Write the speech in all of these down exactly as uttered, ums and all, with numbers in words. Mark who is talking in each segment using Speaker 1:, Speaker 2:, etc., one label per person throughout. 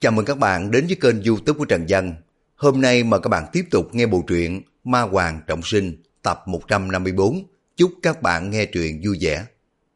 Speaker 1: Chào mừng các bạn đến với kênh YouTube của Trần Dân. Hôm nay mời các bạn tiếp tục nghe bộ truyện Ma Hoàng Trọng Sinh tập một trăm năm mươi bốn. Chúc các bạn nghe truyện vui vẻ.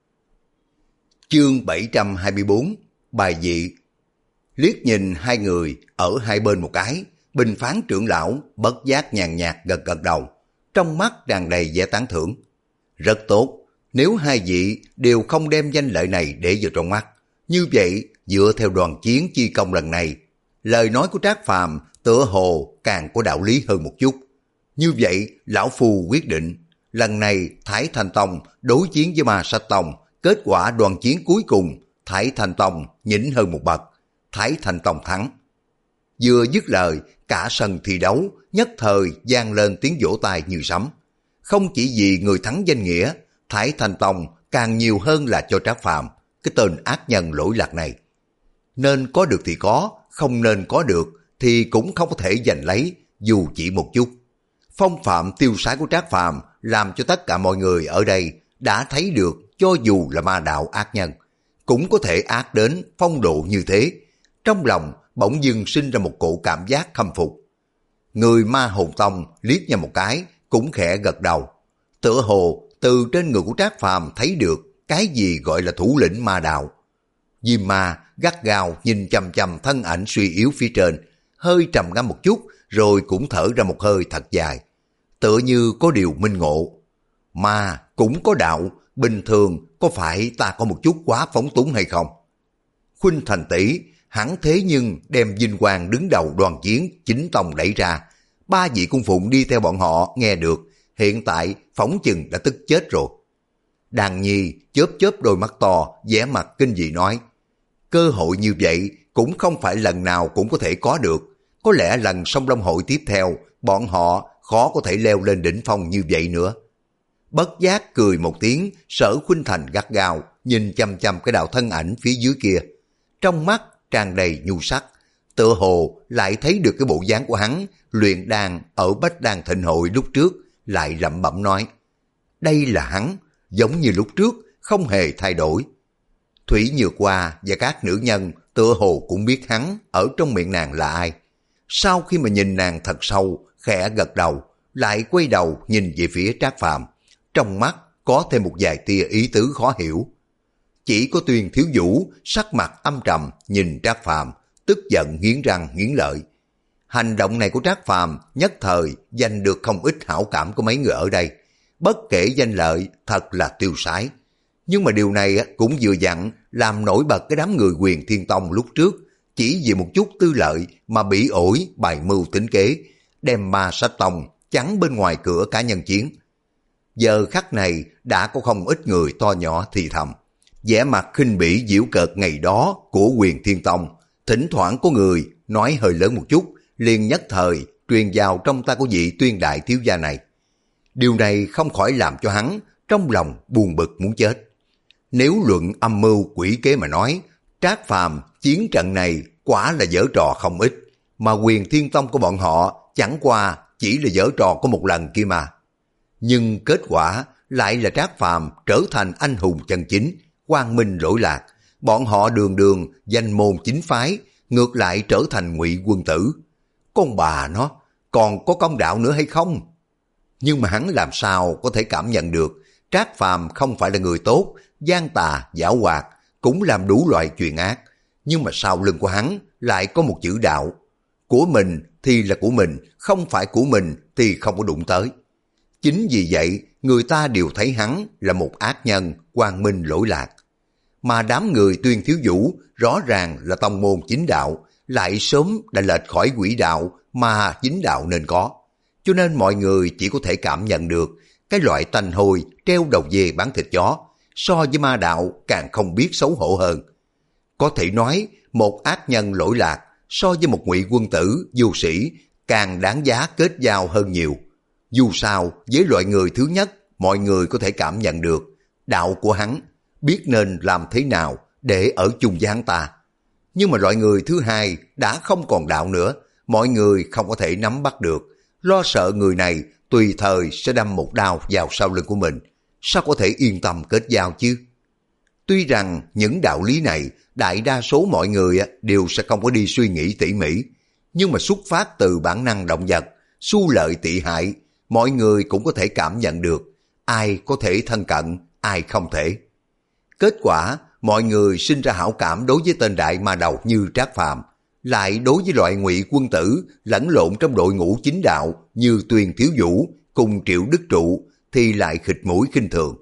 Speaker 1: Chương bảy trăm hai mươi bốn. Bài dị. Liếc nhìn hai người ở hai bên một cái, Bình Phán trưởng lão bất giác nhàn nhạt gật gật đầu, trong mắt tràn đầy vẻ tán thưởng. Rất tốt, nếu hai vị đều không đem danh lợi này để vào trong mắt, như vậy dựa theo đoàn chiến chi công lần này, lời nói của Trác Phàm tựa hồ càng có đạo lý hơn một chút. Như vậy lão phu quyết định, lần này Thái Thanh Tông đối chiến với Ma Sát Tông, kết quả đoàn chiến cuối cùng Thái Thanh Tông nhỉnh hơn một bậc, Thái Thanh Tông thắng. Vừa dứt lời, cả sân thi đấu nhất thời vang lên tiếng vỗ tay như sấm. Không chỉ vì người thắng danh nghĩa, Thái Thanh Tông càng nhiều hơn là cho Trác Phàm, cái tên ác nhân lỗi lạc này. Nên có được thì có, không nên có được thì cũng không có thể giành lấy dù chỉ một chút. Phong phạm tiêu sái của Trác Phàm làm cho tất cả mọi người ở đây đã thấy được, cho dù là ma đạo ác nhân cũng có thể ác đến phong độ như thế. Trong lòng bỗng dưng sinh ra một cổ cảm giác khâm phục. Người Ma Hồn Tông liếc nhau một cái cũng khẽ gật đầu, tựa hồ từ trên người của Trác Phàm thấy được cái gì gọi là thủ lĩnh ma đạo. Diêm Ma gắt gao nhìn chằm chằm thân ảnh suy yếu phía trên, hơi trầm ngâm một chút rồi cũng thở ra một hơi thật dài, tựa như có điều minh ngộ. Ma cũng có đạo, bình thường có phải ta có một chút quá phóng túng hay không? Khuynh Thành tỷ hắn thế nhưng đem vinh quang đứng đầu đoàn chiến chính tông đẩy ra, ba vị cung phụng đi theo bọn họ nghe được, hiện tại phỏng chừng đã tức chết rồi. Đàn Nhi chớp chớp đôi mắt to, vẻ mặt kinh dị nói, cơ hội như vậy cũng không phải lần nào cũng có thể có được, có lẽ lần Song Long hội tiếp theo bọn họ khó có thể leo lên đỉnh phong như vậy nữa. Bất giác cười một tiếng, Sở Khuynh Thành gắt gao nhìn chăm chăm cái đạo thân ảnh phía dưới kia, trong mắt tràn đầy nhu sắc, tựa hồ lại thấy được cái bộ dáng của hắn luyện đan ở Bách Đan Thịnh hội lúc trước, lại lẩm bẩm nói, đây là hắn, giống như lúc trước, không hề thay đổi. Thủy Nhược Hoa và các nữ nhân tựa hồ cũng biết hắn ở trong miệng nàng là ai. Sau khi mà nhìn nàng thật sâu, khẽ gật đầu, lại quay đầu nhìn về phía Trác Phàm, trong mắt có thêm một vài tia ý tứ khó hiểu. Chỉ có Tuyên Thiếu Vũ sắc mặt âm trầm nhìn Trác Phàm, tức giận nghiến răng nghiến lợi. Hành động này của Trác Phàm nhất thời giành được không ít hảo cảm của mấy người ở đây, bất kể danh lợi thật là tiêu sái. Nhưng mà điều này cũng vừa dặn làm nổi bật cái đám người Huyền Thiên Tông lúc trước, chỉ vì một chút tư lợi mà bị ổi bài mưu tính kế, đem Ma Sát Tông chắn bên ngoài cửa cá nhân chiến. Giờ khắc này đã có không ít người to nhỏ thì thầm, vẻ mặt khinh bỉ giễu cợt ngày đó của Huyền Thiên Tông. Thỉnh thoảng có người nói hơi lớn một chút, liền nhất thời truyền vào trong tai của vị Tuyên đại thiếu gia này. Điều này không khỏi làm cho hắn trong lòng buồn bực muốn chết. Nếu luận âm mưu quỷ kế mà nói, Trác Phàm chiến trận này quả là giở trò không ít, mà Huyền Thiên Tông của bọn họ chẳng qua chỉ là giở trò có một lần kia mà. Nhưng kết quả lại là Trác Phàm trở thành anh hùng chân chính, quang minh lỗi lạc, bọn họ đường đường danh môn chính phái, ngược lại trở thành ngụy quân tử. Con bà nó, còn có công đạo nữa hay không? Nhưng mà hắn làm sao có thể cảm nhận được Trác Phàm không phải là người tốt, gian tà, giảo hoạt, cũng làm đủ loại chuyện ác. Nhưng mà sau lưng của hắn lại có một chữ đạo. Của mình thì là của mình, không phải của mình thì không có đụng tới. Chính vì vậy, người ta đều thấy hắn là một ác nhân, quang minh lỗi lạc. Mà đám người Tuyên Thiếu Vũ rõ ràng là tông môn chính đạo, lại sớm đã lệch khỏi quỹ đạo mà chính đạo nên có. Cho nên mọi người chỉ có thể cảm nhận được cái loại tanh hôi treo đầu dê bán thịt chó, so với ma đạo càng không biết xấu hổ hơn. Có thể nói một ác nhân lỗi lạc so với một ngụy quân tử vô sĩ càng đáng giá kết giao hơn nhiều. Dù sao với loại người thứ nhất, mọi người có thể cảm nhận được đạo của hắn, biết nên làm thế nào để ở chung với hắn ta. Nhưng mà loại người thứ hai đã không còn đạo nữa, mọi người không có thể nắm bắt được, lo sợ người này tùy thời sẽ đâm một đao vào sau lưng của mình, sao có thể yên tâm kết giao chứ? Tuy rằng những đạo lý này đại đa số mọi người đều sẽ không có đi suy nghĩ tỉ mỉ, nhưng mà xuất phát từ bản năng động vật, xu lợi tị hại, mọi người cũng có thể cảm nhận được ai có thể thân cận, ai không thể. Kết quả, mọi người sinh ra hảo cảm đối với tên đại ma đầu như Trác Phàm, lại đối với loại ngụy quân tử lẫn lộn trong đội ngũ chính đạo như Tuyền Thiếu Vũ cùng Triệu Đức Trụ thì lại khịt mũi khinh thường.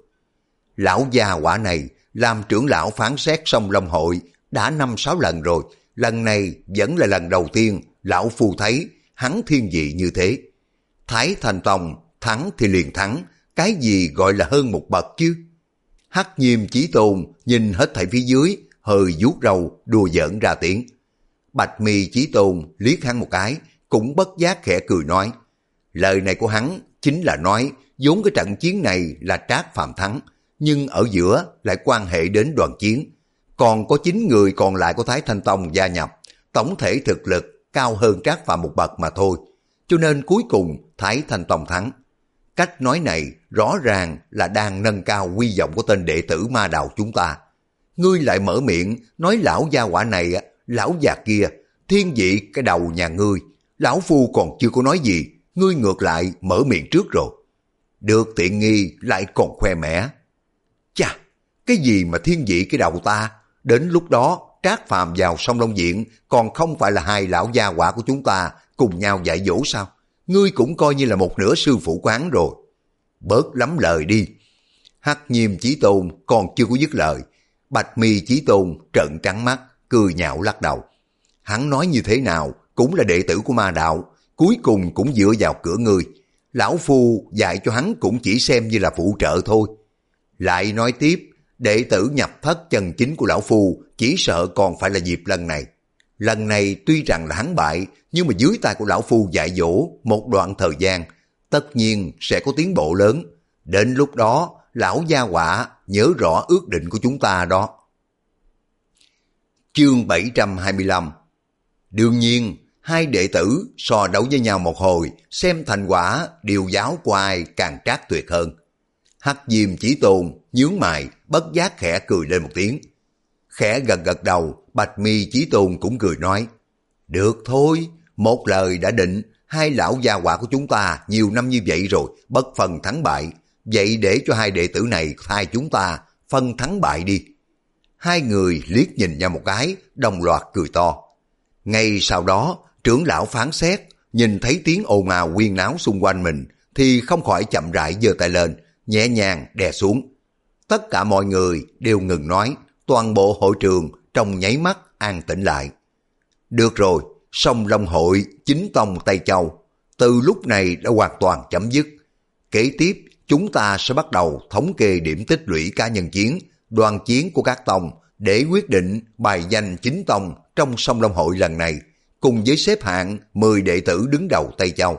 Speaker 1: Lão gia quả này làm trưởng lão phán xét Sông Long hội đã năm sáu lần rồi, lần này vẫn là lần đầu tiên lão phu thấy hắn thiên vị như thế. Thái Thành Tông thắng thì liền thắng, cái gì gọi là hơn một bậc chứ? Hắc Nhiêm Chí Tôn nhìn hết thảy phía dưới, hơi vuốt râu đùa giỡn ra tiếng. Bạch Mi Chí Tôn liếc hắn một cái, cũng bất giác khẽ cười nói, lời này của hắn chính là nói vốn cái trận chiến này là Trác Phàm thắng, nhưng ở giữa lại quan hệ đến đoàn chiến, còn có chín người còn lại của Thái Thanh Tông gia nhập, tổng thể thực lực cao hơn Trác Phàm một bậc mà thôi, cho nên cuối cùng Thái Thanh Tông thắng. Cách nói này rõ ràng là đang nâng cao uy vọng của tên đệ tử ma đạo chúng ta. Ngươi lại mở miệng nói lão gia hỏa này, lão già kia, thiên vị cái đầu nhà ngươi, lão phu còn chưa có nói gì, ngươi ngược lại mở miệng trước rồi. Được tiện nghi lại còn khoe mẽ. Chà, cái gì mà thiên vị cái đầu ta, đến lúc đó Trác Phàm vào Sông Long Viện còn không phải là hai lão gia hỏa của chúng ta cùng nhau dạy dỗ sao? Ngươi cũng coi như là một nửa sư phụ quán rồi. Bớt lắm lời đi. Hắc Nhiêm Chí Tôn còn chưa có dứt lời, Bạch Mi Chí Tôn trợn trắng mắt, cười nhạo lắc đầu. Hắn nói như thế nào cũng là đệ tử của ma đạo, cuối cùng cũng dựa vào cửa ngươi. Lão phu dạy cho hắn cũng chỉ xem như là phụ trợ thôi. Lại nói tiếp, đệ tử nhập thất chân chính của lão phu chỉ sợ còn phải là Diệp Lân này. Lần này tuy rằng là hắn bại, nhưng mà dưới tay của lão phu dạy dỗ một đoạn thời gian, tất nhiên sẽ có tiến bộ lớn. Đến lúc đó, lão gia hỏa nhớ rõ ước định của chúng ta đó. Chương bảy trăm hai mươi lăm. Đương nhiên, hai đệ tử so đấu với nhau một hồi, xem thành quả điều giáo của ai càng trác tuyệt hơn. Hắc Diêm Chí Tôn nhướng mày, bất giác khẽ cười lên một tiếng. Khẽ gật gật đầu, Bạch Mi Chí Tôn cũng cười nói, được thôi, một lời đã định, hai lão gia hỏa của chúng ta nhiều năm như vậy rồi, bất phân thắng bại, vậy để cho hai đệ tử này thay chúng ta phân thắng bại đi. Hai người liếc nhìn nhau một cái, đồng loạt cười to. Ngay sau đó, trưởng lão phán xét, nhìn thấy tiếng ồn ào huyên náo xung quanh mình, thì không khỏi chậm rãi giơ tay lên, nhẹ nhàng đè xuống. Tất cả mọi người đều ngừng nói, toàn bộ hội trường trong nháy mắt an tĩnh lại. Được rồi, Sông Long hội chính tông Tây Châu, từ lúc này đã hoàn toàn chấm dứt. Kế tiếp, chúng ta sẽ bắt đầu thống kê điểm tích lũy cá nhân chiến, đoàn chiến của các tông để quyết định bài danh chính tông trong Sông Long hội lần này, cùng với xếp hạng mười đệ tử đứng đầu Tây Châu.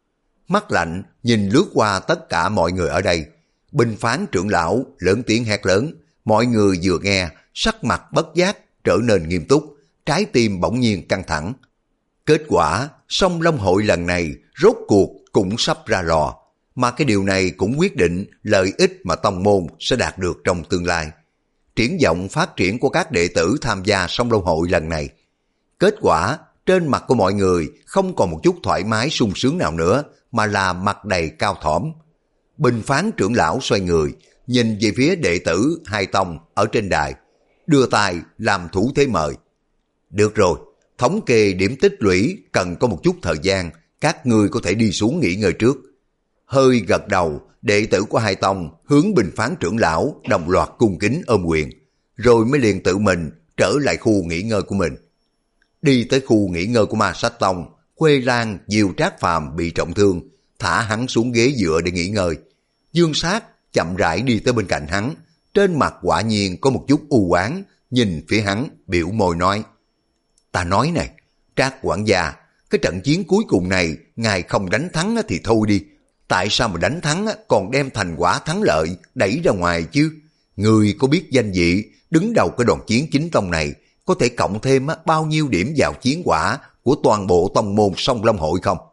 Speaker 1: Mắt lạnh nhìn lướt qua tất cả mọi người ở đây, bình phán trưởng lão lớn tiếng hét lớn, mọi người vừa nghe sắc mặt bất giác trở nên nghiêm túc, trái tim bỗng nhiên căng thẳng. Kết quả Sông Long hội lần này rốt cuộc cũng sắp ra lò, mà cái điều này cũng quyết định lợi ích mà tông môn sẽ đạt được trong tương lai. Triển vọng phát triển của các đệ tử tham gia Sông Long hội lần này. Kết quả trên mặt của mọi người không còn một chút thoải mái sung sướng nào nữa, mà là mặt đầy cao thỏm. Bình phán trưởng lão xoay người, nhìn về phía đệ tử hai tông ở trên đài, đưa tay làm thủ thế mời. Được rồi, thống kê điểm tích lũy cần có một chút thời gian, các ngươi có thể đi xuống nghỉ ngơi trước. Hơi gật đầu, đệ tử của hai tông hướng bình phán trưởng lão đồng loạt cung kính ôm quyền, rồi mới liền tự mình trở lại khu nghỉ ngơi của mình. Đi tới khu nghỉ ngơi của Ma Sách Tông, Khuê Lan dìu Trác Phàm bị trọng thương, thả hắn xuống ghế dựa để nghỉ ngơi. Dương Sát chậm rãi đi tới bên cạnh hắn, trên mặt quả nhiên có một chút u oán, nhìn phía hắn biểu môi nói: Ta nói này, Trác quản gia, cái trận chiến cuối cùng này ngài không đánh thắng thì thôi đi, tại sao mà đánh thắng còn đem thành quả thắng lợi đẩy ra ngoài chứ? Người có biết danh vị đứng đầu cái đoàn chiến chính tông này có thể cộng thêm bao nhiêu điểm vào chiến quả của toàn bộ tông môn Sông Long hội không?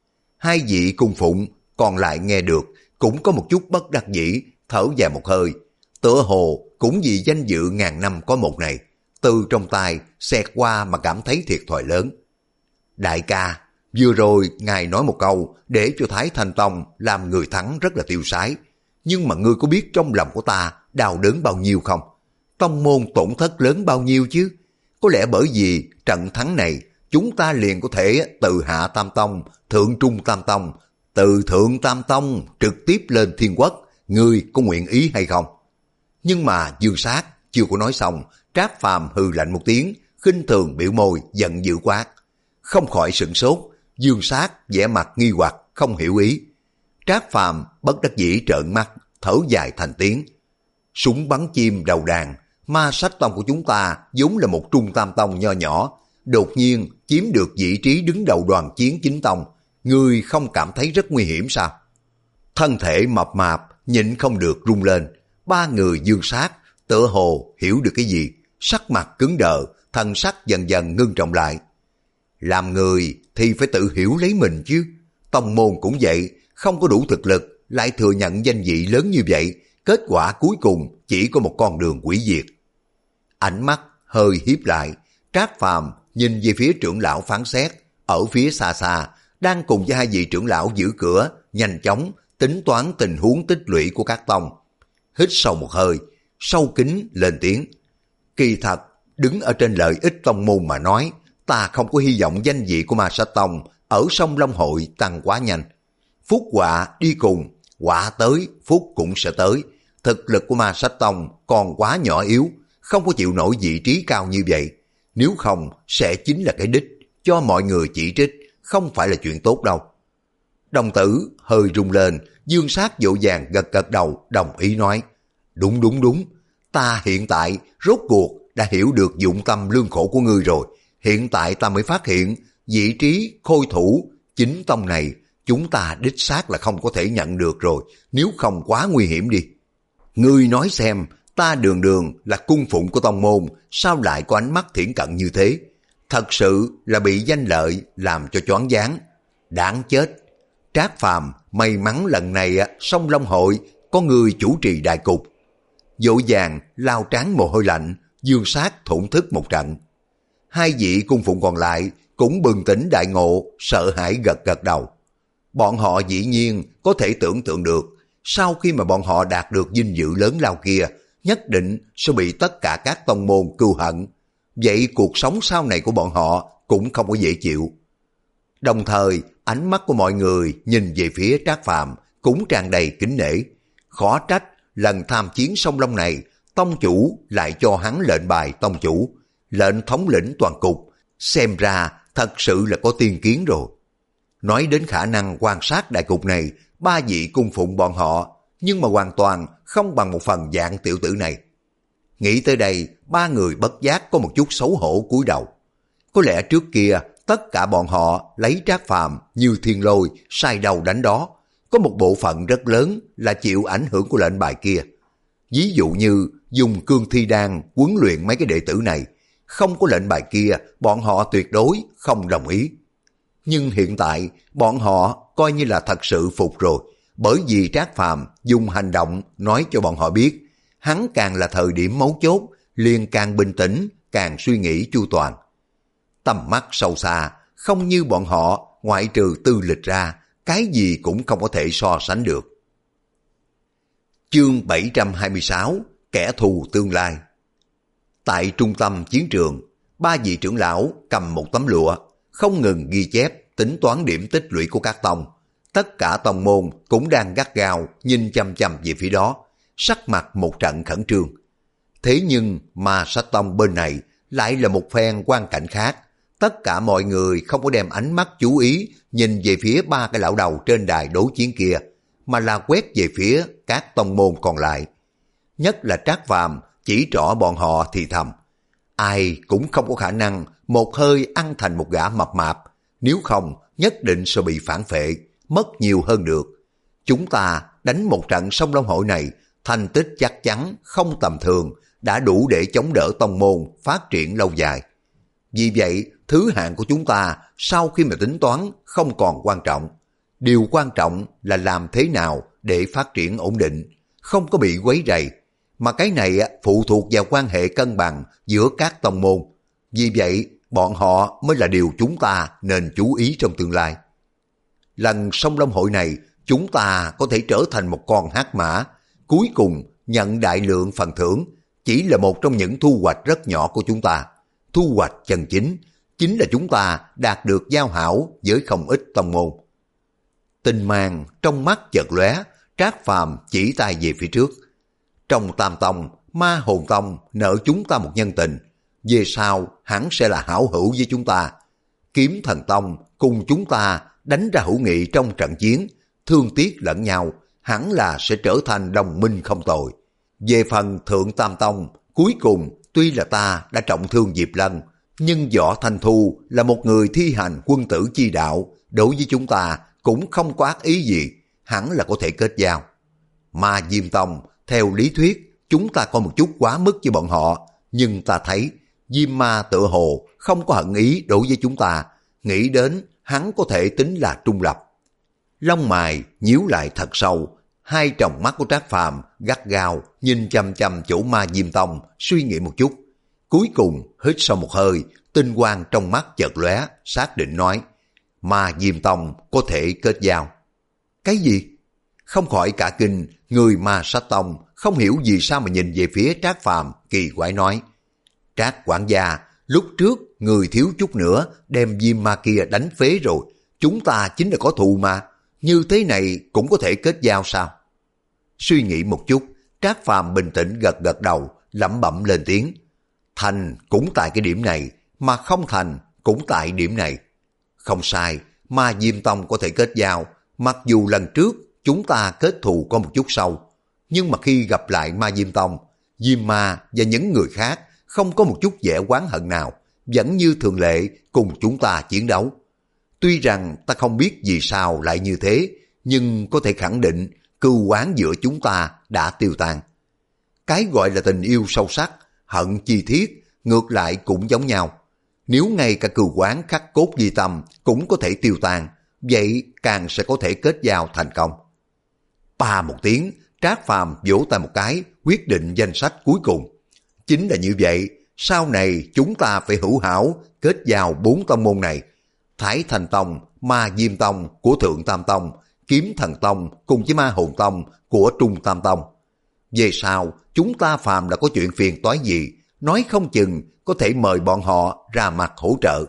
Speaker 1: Hai vị cung phụng còn lại nghe được cũng có một chút bất đắc dĩ, thở dài một hơi. Tựa hồ cũng vì danh dự ngàn năm có một này, từ trong tay xẹt qua mà cảm thấy thiệt thòi lớn. Đại ca, vừa rồi ngài nói một câu để cho Thái Thanh Tông làm người thắng rất là tiêu sái, nhưng mà ngươi có biết trong lòng của ta đau đớn bao nhiêu không? Tông môn tổn thất lớn bao nhiêu chứ? Có lẽ bởi vì trận thắng này chúng ta liền có thể từ hạ Tam Tông, thượng trung Tam Tông, từ thượng Tam Tông trực tiếp lên Thiên Quốc, ngươi có nguyện ý hay không? Nhưng mà Dương Sát chưa có nói xong, Trác Phàm hừ lạnh một tiếng, khinh thường biểu môi, giận dữ quát. Không khỏi sửng sốt, Dương Sát vẻ mặt nghi hoặc, không hiểu ý. Trác Phàm bất đắc dĩ trợn mắt, thở dài thành tiếng. Súng bắn chim đầu đàn, Ma Sách Tông của chúng ta vốn là một trung tam tông nho nhỏ, đột nhiên chiếm được vị trí đứng đầu đoàn chiến chính tông, ngươi không cảm thấy rất nguy hiểm sao? Thân thể mập mạp nhịn không được rung lên, ba người Dương Sát tựa hồ hiểu được cái gì, sắc mặt cứng đờ, thần sắc dần dần ngưng trọng lại. Làm người thì phải tự hiểu lấy mình chứ, tông môn cũng vậy, không có đủ thực lực lại thừa nhận danh vị lớn như vậy, kết quả cuối cùng chỉ có một con đường hủy diệt. Ánh mắt hơi hiếp lại, Trác Phàm nhìn về phía trưởng lão phán xét, ở phía xa xa, đang cùng với hai vị trưởng lão giữ cửa, nhanh chóng tính toán tình huống tích lũy của các tông. Hít sâu một hơi, sâu kín lên tiếng. Kỳ thật, đứng ở trên lợi ích tông môn mà nói, ta không có hy vọng danh vị của Ma Sách Tông ở sông Long Hội tăng quá nhanh. Phúc họa đi cùng, họa tới, phúc cũng sẽ tới. Thực lực của Ma Sách Tông còn quá nhỏ yếu, không có chịu nổi vị trí cao như vậy. Nếu không, sẽ chính là cái đích, cho mọi người chỉ trích, không phải là chuyện tốt đâu. Đồng tử hơi rung lên, Dương Sát vội vàng gật gật đầu, đồng ý nói. Đúng đúng đúng, ta hiện tại rốt cuộc đã hiểu được dụng tâm lương khổ của ngươi rồi. Hiện tại ta mới phát hiện, vị trí khôi thủ chính tông này, chúng ta đích xác là không có thể nhận được rồi, nếu không quá nguy hiểm đi. Ngươi nói xem, ta đường đường là cung phụng của tông môn, sao lại có ánh mắt thiển cận như thế? Thật sự là bị danh lợi làm cho choáng váng. Đáng chết! Trác Phàm may mắn lần này sông Long Hội có người chủ trì đại cục. Vội vàng lao trán mồ hôi lạnh, Dương Sát thổn thức một trận. Hai vị cung phụng còn lại cũng bừng tỉnh đại ngộ, sợ hãi gật gật đầu. Bọn họ dĩ nhiên có thể tưởng tượng được, sau khi mà bọn họ đạt được vinh dự lớn lao kia, nhất định sẽ bị tất cả các tông môn cừu hận. Vậy cuộc sống sau này của bọn họ cũng không có dễ chịu. Đồng thời, ánh mắt của mọi người nhìn về phía Trác Phàm cũng tràn đầy kính nể. Khó trách lần tham chiến sông Long này, tông chủ lại cho hắn lệnh bài tông chủ, lệnh thống lĩnh toàn cục, xem ra thật sự là có tiên kiến rồi. Nói đến khả năng quan sát đại cục này, ba vị cung phụng bọn họ, nhưng mà hoàn toàn không bằng một phần dạng tiểu tử này. Nghĩ tới đây, ba người bất giác có một chút xấu hổ cúi đầu. Có lẽ trước kia, tất cả bọn họ lấy Trác Phàm như thiên lôi, sai đầu đánh đó. Có một bộ phận rất lớn là chịu ảnh hưởng của lệnh bài kia. Ví dụ như dùng cương thi đan huấn luyện mấy cái đệ tử này, không có lệnh bài kia, bọn họ tuyệt đối không đồng ý. Nhưng hiện tại, bọn họ coi như là thật sự phục rồi, bởi vì Trác Phàm dùng hành động nói cho bọn họ biết, hắn càng là thời điểm mấu chốt, liền càng bình tĩnh, càng suy nghĩ chu toàn. Tầm mắt sâu xa, không như bọn họ, ngoại trừ tư lịch ra, cái gì cũng không có thể so sánh được. Chương bảy trăm hai mươi sáu, Kẻ thù tương lai. Tại trung tâm chiến trường, ba vị trưởng lão cầm một tấm lụa, không ngừng ghi chép, tính toán điểm tích lũy của các tông. Tất cả tông môn cũng đang gắt gao nhìn chăm chăm về phía đó, sắc mặt một trận khẩn trương. Thế nhưng Ma Sách Tông bên này lại là một phen quan cảnh khác. Tất cả mọi người không có đem ánh mắt chú ý nhìn về phía ba cái lão đầu trên đài đối chiến kia, mà là quét về phía các tông môn còn lại. Nhất là Trác Phàm chỉ trỏ bọn họ thì thầm. Ai cũng không có khả năng một hơi ăn thành một gã mập mạp, nếu không nhất định sẽ bị phản phệ, mất nhiều hơn được. Chúng ta đánh một trận sông Long Hội này, thành tích chắc chắn không tầm thường, đã đủ để chống đỡ tông môn phát triển lâu dài. Vì vậy, thứ hạng của chúng ta sau khi mà tính toán không còn quan trọng. Điều quan trọng là làm thế nào để phát triển ổn định, không có bị quấy rầy. mà cái này phụ thuộc vào quan hệ cân bằng giữa các tông môn. Vì vậy, bọn họ mới là điều chúng ta nên chú ý trong tương lai. Lần sông Long hội này, chúng ta có thể trở thành một con hắc mã, cuối cùng nhận đại lượng phần thưởng, chỉ là một trong những thu hoạch rất nhỏ của chúng ta. Thu hoạch chân chính, chính là chúng ta đạt được giao hảo với không ít tông môn. Tinh mang trong mắt chợt lóe, Trác Phàm chỉ tay về phía trước. Trong Tam Tông, Ma Hồn Tông nợ chúng ta một nhân tình, về sau hắn sẽ là hảo hữu với chúng ta. Kiếm Thần Tông cùng chúng ta đánh ra hữu nghị trong trận chiến, thương tiếc lẫn nhau, hẳn là sẽ trở thành đồng minh không tồi. Về phần Thượng Tam Tông, cuối cùng tuy là ta đã trọng thương Diệp Lân, nhưng Võ Thanh Thu là một người thi hành quân tử chi đạo, đối với chúng ta cũng không có ác ý gì, hẳn là có thể kết giao. Ma Diêm Tông, theo lý thuyết, chúng ta có một chút quá mức với bọn họ, nhưng ta thấy Diêm Ma tựa hồ không có hận ý đối với chúng ta, nghĩ đến hắn có thể tính là trung lập. Lông mày nhíu lại thật sâu, hai tròng mắt của Trác Phàm gắt gao nhìn chăm chăm chỗ Ma Diêm Tông, suy nghĩ một chút. Cuối cùng hít sâu một hơi, tinh quang trong mắt chợt lóe, xác định nói: Ma Diêm Tông có thể kết giao. Cái gì? Không khỏi cả kinh, người Ma Sát Tông không hiểu vì sao mà nhìn về phía Trác Phàm, kỳ quái nói: Trác quản gia, lúc trước người thiếu chút nữa đem Diêm Ma kia đánh phế rồi, chúng ta chính là có thù mà, như thế này cũng có thể kết giao sao? Suy nghĩ một chút, Trác Phàm bình tĩnh gật gật đầu, lẩm bẩm lên tiếng: thành cũng tại cái điểm này, mà không thành cũng tại điểm này. Không sai, Ma Diêm Tông có thể kết giao, mặc dù lần trước chúng ta kết thù có một chút sâu, nhưng mà khi gặp lại Ma Diêm Tông, Diêm Ma và những người khác không có một chút vẻ oán hận nào, vẫn như thường lệ cùng chúng ta chiến đấu. Tuy rằng ta không biết vì sao lại như thế, nhưng có thể khẳng định cừu oán giữa chúng ta đã tiêu tan. Cái gọi là tình yêu sâu sắc, hận chi thiết, ngược lại cũng giống nhau. Nếu ngay cả cừu oán khắc cốt ghi tâm cũng có thể tiêu tan, vậy càng sẽ có thể kết giao thành công. Pa một tiếng, Trác Phàm vỗ tay một cái, quyết định danh sách cuối cùng. Chính là như vậy, sau này chúng ta phải hữu hảo kết giao bốn tông môn này: Thái Thanh Tông, Ma Diêm Tông của Thượng Tam Tông, Kiếm Thần Tông cùng với Ma Hồn Tông của Trung Tam Tông. Về sau, chúng ta phàm là có chuyện phiền toái gì, nói không chừng có thể mời bọn họ ra mặt hỗ trợ.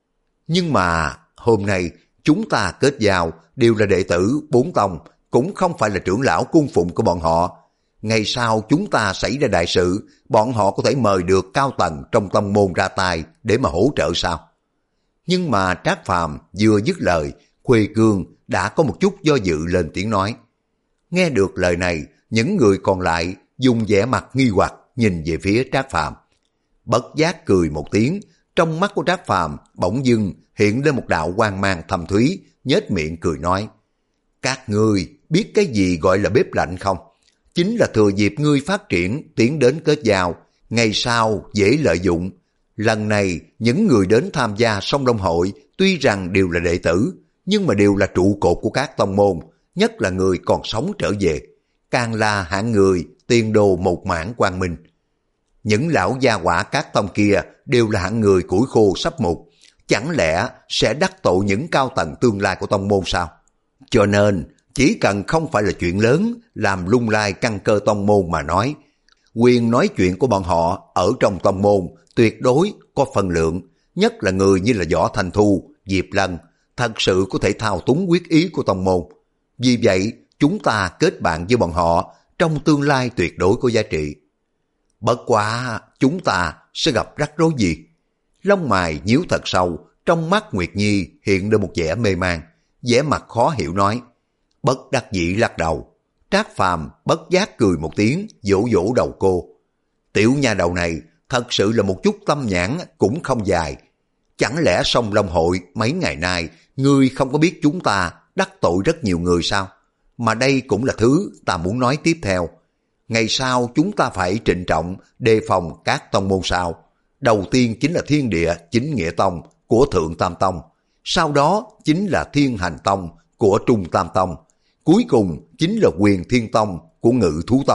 Speaker 1: Nhưng mà hôm nay chúng ta kết giao đều là đệ tử bốn tông, cũng không phải là trưởng lão cung phụng của bọn họ. Ngày sau chúng ta xảy ra đại sự, bọn họ có thể mời được cao tầng trong tông môn ra tay để mà hỗ trợ sao? Nhưng mà Trác Phàm vừa dứt lời, Khuê Cương đã có một chút do dự lên tiếng nói. Nghe được lời này, những người còn lại dùng vẻ mặt nghi hoặc nhìn về phía Trác Phàm. Bất giác cười một tiếng, trong mắt của Trác Phàm bỗng dưng hiện lên một đạo quang mang thâm thúy, nhếch miệng cười nói: Các ngươi biết cái gì gọi là bếp lạnh không? Chính là thừa dịp ngươi phát triển tiến đến kết giao, ngày sau dễ lợi dụng. Lần này những người đến tham gia Sông Đông hội tuy rằng đều là đệ tử, nhưng mà đều là trụ cột của các tông môn, nhất là người còn sống trở về, càng là hạng người tiền đồ một mảng quang minh. Những lão gia quả các tông kia đều là hạng người củi khô sắp mục, chẳng lẽ sẽ đắc tội những cao tầng tương lai của tông môn sao? Cho nên chỉ cần không phải là chuyện lớn làm lung lay căn cơ tông môn mà nói, quyền nói chuyện của bọn họ ở trong tông môn tuyệt đối có phần lượng, nhất là người như là Võ Thanh Thu, Diệp Lân, thật sự có thể thao túng quyết ý của tông môn. Vì vậy, chúng ta kết bạn với bọn họ, trong tương lai tuyệt đối có giá trị. Bất quá, chúng ta sẽ gặp rắc rối gì? Lông mày nhíu thật sâu, trong mắt Nguyệt Nhi hiện lên một vẻ mê man, vẻ mặt khó hiểu nói. Bất đắc dĩ lắc đầu. Trác Phàm bất giác cười một tiếng, vỗ vỗ đầu cô. Tiểu nha đầu này thật sự là một chút tâm nhãn cũng không dài. Chẳng lẽ Sông Long hội mấy ngày nay ngươi không có biết chúng ta đắc tội rất nhiều người sao? Mà đây cũng là thứ ta muốn nói tiếp theo. Ngày sau chúng ta phải trịnh trọng đề phòng các tông môn sau. Đầu tiên chính là Thiên Địa Chính Nghĩa Tông của Thượng Tam Tông, sau đó chính là Thiên Hành Tông của Trung Tam Tông, cuối cùng chính là Quyền Thiên Tông của Ngự Thú Tông,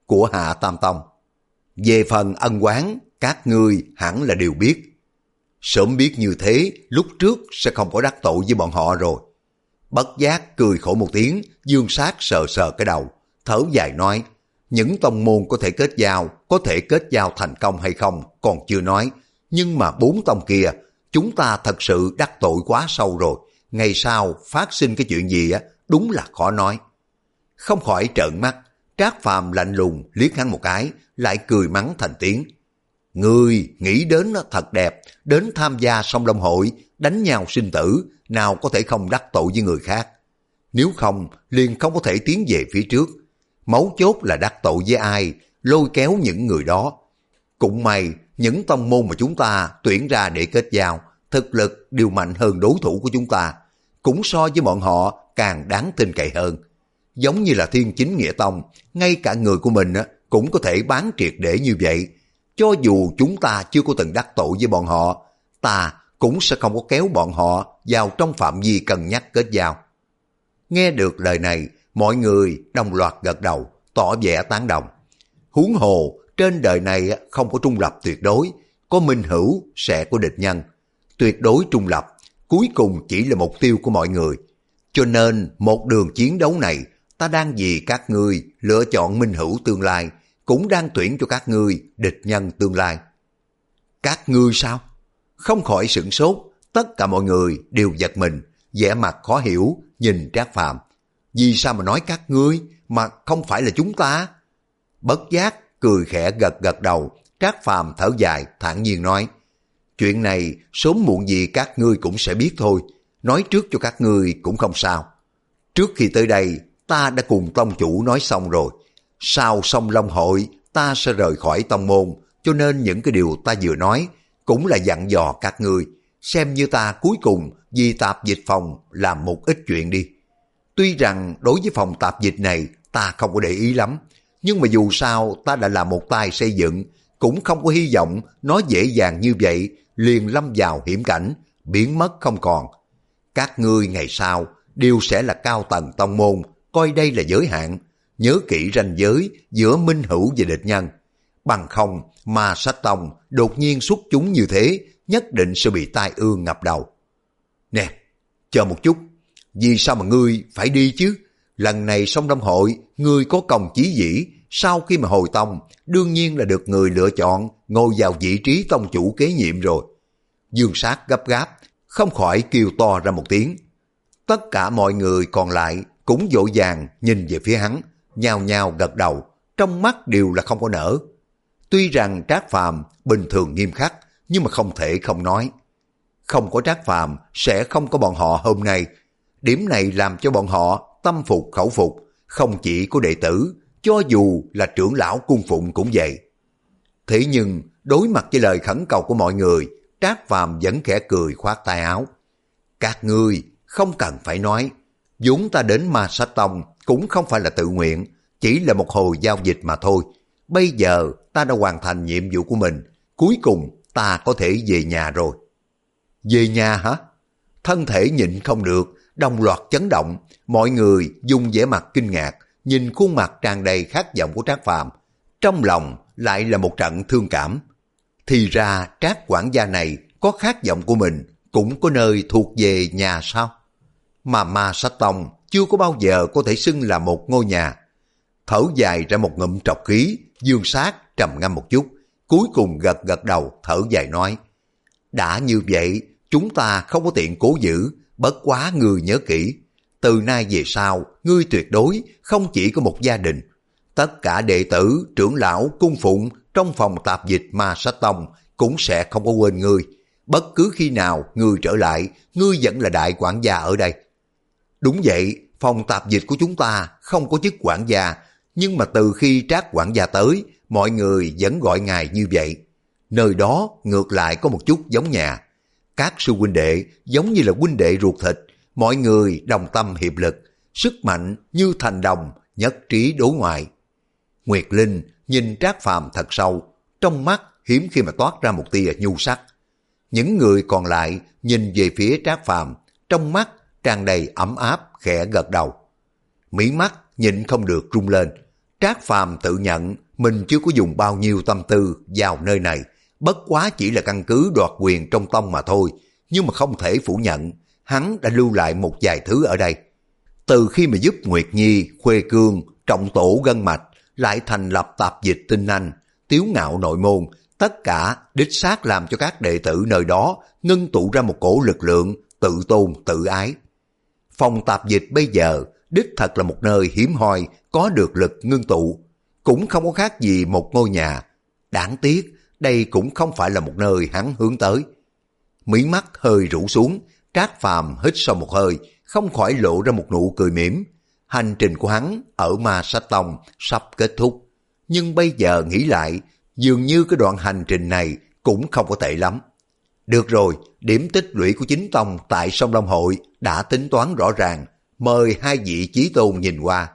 Speaker 1: của Hạ Tam Tông. Về phần ân oán, các ngươi hẳn là đều biết. Sớm biết như thế, lúc trước sẽ không có đắc tội với bọn họ rồi. Bất giác cười khổ một tiếng, Dương Sát sờ sờ cái đầu, thở dài nói, những tông môn có thể kết giao, có thể kết giao thành công hay không còn chưa nói, nhưng mà bốn tông kia, chúng ta thật sự đắc tội quá sâu rồi, ngày sau phát sinh cái chuyện gì á, đúng là khó nói. Không khỏi trợn mắt, Trác Phàm lạnh lùng liếc hắn một cái, lại cười mắng thành tiếng. Ngươi nghĩ đến nó thật đẹp, đến tham gia song long hội, đánh nhau sinh tử, nào có thể không đắc tội với người khác. Nếu không, liền không có thể tiến về phía trước. Mấu chốt là đắc tội với ai, lôi kéo những người đó. Cũng may, những tông môn mà chúng ta tuyển ra để kết giao, thực lực đều mạnh hơn đối thủ của chúng ta, cũng so với bọn họ càng đáng tin cậy hơn. Giống như là Thiên Chính Nghĩa Tông, ngay cả người của mình cũng có thể bán triệt để như vậy. Cho dù chúng ta chưa có từng đắc tội với bọn họ, ta cũng sẽ không có kéo bọn họ vào trong phạm vi cân nhắc kết giao. Nghe được lời này, mọi người đồng loạt gật đầu, tỏ vẻ tán đồng. Huống hồ, trên đời này không có trung lập tuyệt đối, có minh hữu sẽ có địch nhân. Tuyệt đối trung lập, cuối cùng chỉ là mục tiêu của mọi người. Cho nên, một đường chiến đấu này, ta đang vì các ngươi lựa chọn minh hữu tương lai, cũng đang tuyển cho các ngươi địch nhân tương lai. Các ngươi sao? Không khỏi sửng sốt, tất cả mọi người đều giật mình, vẻ mặt khó hiểu, nhìn Trác Phàm. Vì sao mà nói các ngươi, mà không phải là chúng ta? Bất giác, cười khẽ gật gật đầu, Trác Phàm thở dài, thản nhiên nói, chuyện này sớm muộn gì các ngươi cũng sẽ biết thôi, nói trước cho các ngươi cũng không sao. Trước khi tới đây, ta đã cùng tông chủ nói xong rồi, sau song long hội ta sẽ rời khỏi tông môn, cho nên những cái điều ta vừa nói cũng là dặn dò các ngươi, xem như ta cuối cùng vì tạp dịch phòng làm một ít chuyện đi. Tuy rằng đối với phòng tạp dịch này ta không có để ý lắm, nhưng mà dù sao ta đã là một tay xây dựng, cũng không có hy vọng nó dễ dàng như vậy liền lâm vào hiểm cảnh, biến mất không còn. Các ngươi ngày sau đều sẽ là cao tầng tông môn, coi đây là giới hạn, nhớ kỹ ranh giới giữa minh hữu và địch nhân. Bằng không, Ma Sách Tông đột nhiên xuất chúng như thế, nhất định sẽ bị tai ương ngập đầu. Nè, chờ một chút, vì sao mà ngươi phải đi chứ? Lần này song long hội, ngươi có công chí dĩ, sau khi mà hồi tông, đương nhiên là được người lựa chọn ngồi vào vị trí tông chủ kế nhiệm rồi. Dương Sát gấp gáp, không khỏi kêu to ra một tiếng. Tất cả mọi người còn lại cũng vội vàng nhìn về phía hắn, nhao nhao gật đầu, trong mắt đều là không có nở. Tuy rằng Trác Phàm bình thường nghiêm khắc, nhưng mà không thể không nói. Không có Trác Phàm sẽ không có bọn họ hôm nay. Điểm này làm cho bọn họ tâm phục khẩu phục, không chỉ có đệ tử, cho dù là trưởng lão cung phụng cũng vậy. Thế nhưng, đối mặt với lời khẩn cầu của mọi người, Trác Phàm vẫn khẽ cười khoát tay áo. Các ngươi không cần phải nói, vốn ta đến Ma Sách Tông cũng không phải là tự nguyện, chỉ là một hồi giao dịch mà thôi. Bây giờ ta đã hoàn thành nhiệm vụ của mình, cuối cùng ta có thể về nhà rồi. Về nhà hả? Thân thể nhịn không được, đồng loạt chấn động, mọi người dùng vẻ mặt kinh ngạc, nhìn khuôn mặt tràn đầy khát vọng của Trác Phàm, trong lòng lại là một trận thương cảm. Thì ra Trác quản gia này có khát vọng của mình, cũng có nơi thuộc về nhà sao? Mà Ma Sách Tông chưa có bao giờ có thể xưng là một ngôi nhà. Thở dài ra một ngụm trọc khí, Dương Sát trầm ngâm một chút, cuối cùng gật gật đầu thở dài nói, đã như vậy chúng ta không có tiện cố giữ, bất quá ngươi nhớ kỹ, từ nay về sau ngươi tuyệt đối không chỉ có một gia đình. Tất cả đệ tử, trưởng lão, cung phụng trong phòng tạp dịch Ma Sách Tông cũng sẽ không có quên ngươi. Bất cứ khi nào ngươi trở lại, ngươi vẫn là đại quản gia ở đây. Đúng vậy, phòng tạp dịch của chúng ta không có chức quản gia, nhưng mà từ khi Trác quản gia tới, mọi người vẫn gọi ngài như vậy. Nơi đó ngược lại có một chút giống nhà. Các sư huynh đệ giống như là huynh đệ ruột thịt, mọi người đồng tâm hiệp lực, sức mạnh như thành đồng, nhất trí đối ngoại. Nguyệt Linh nhìn Trác Phàm thật sâu, trong mắt hiếm khi mà toát ra một tia nhu sắc. Những người còn lại nhìn về phía Trác Phàm, trong mắt tràn đầy ấm áp, khẽ gật đầu. Mí mắt nhịn không được rung lên. Trác Phàm tự nhận mình chưa có dùng bao nhiêu tâm tư vào nơi này, bất quá chỉ là căn cứ đoạt quyền trong tông mà thôi, nhưng mà không thể phủ nhận, hắn đã lưu lại một vài thứ ở đây. Từ khi mà giúp Nguyệt Nhi, Khuê Cương, trọng tổ gân mạch, lại thành lập tạp dịch tinh anh, tiếu ngạo nội môn, tất cả đích xác làm cho các đệ tử nơi đó ngưng tụ ra một cổ lực lượng tự tôn tự ái. Phòng tạp dịch bây giờ đích thật là một nơi hiếm hoi có được lực ngưng tụ, cũng không có khác gì một ngôi nhà. Đáng tiếc, đây cũng không phải là một nơi hắn hướng tới. Mí mắt hơi rũ xuống, Trác Phàm hít sâu một hơi, không khỏi lộ ra một nụ cười mỉm. Hành trình của hắn ở Ma Sách Tông sắp kết thúc, nhưng bây giờ nghĩ lại, dường như cái đoạn hành trình này cũng không có tệ lắm. Được rồi, điểm tích lũy của chính tông tại Sông Long Hội đã tính toán rõ ràng, mời hai vị chí tôn nhìn qua.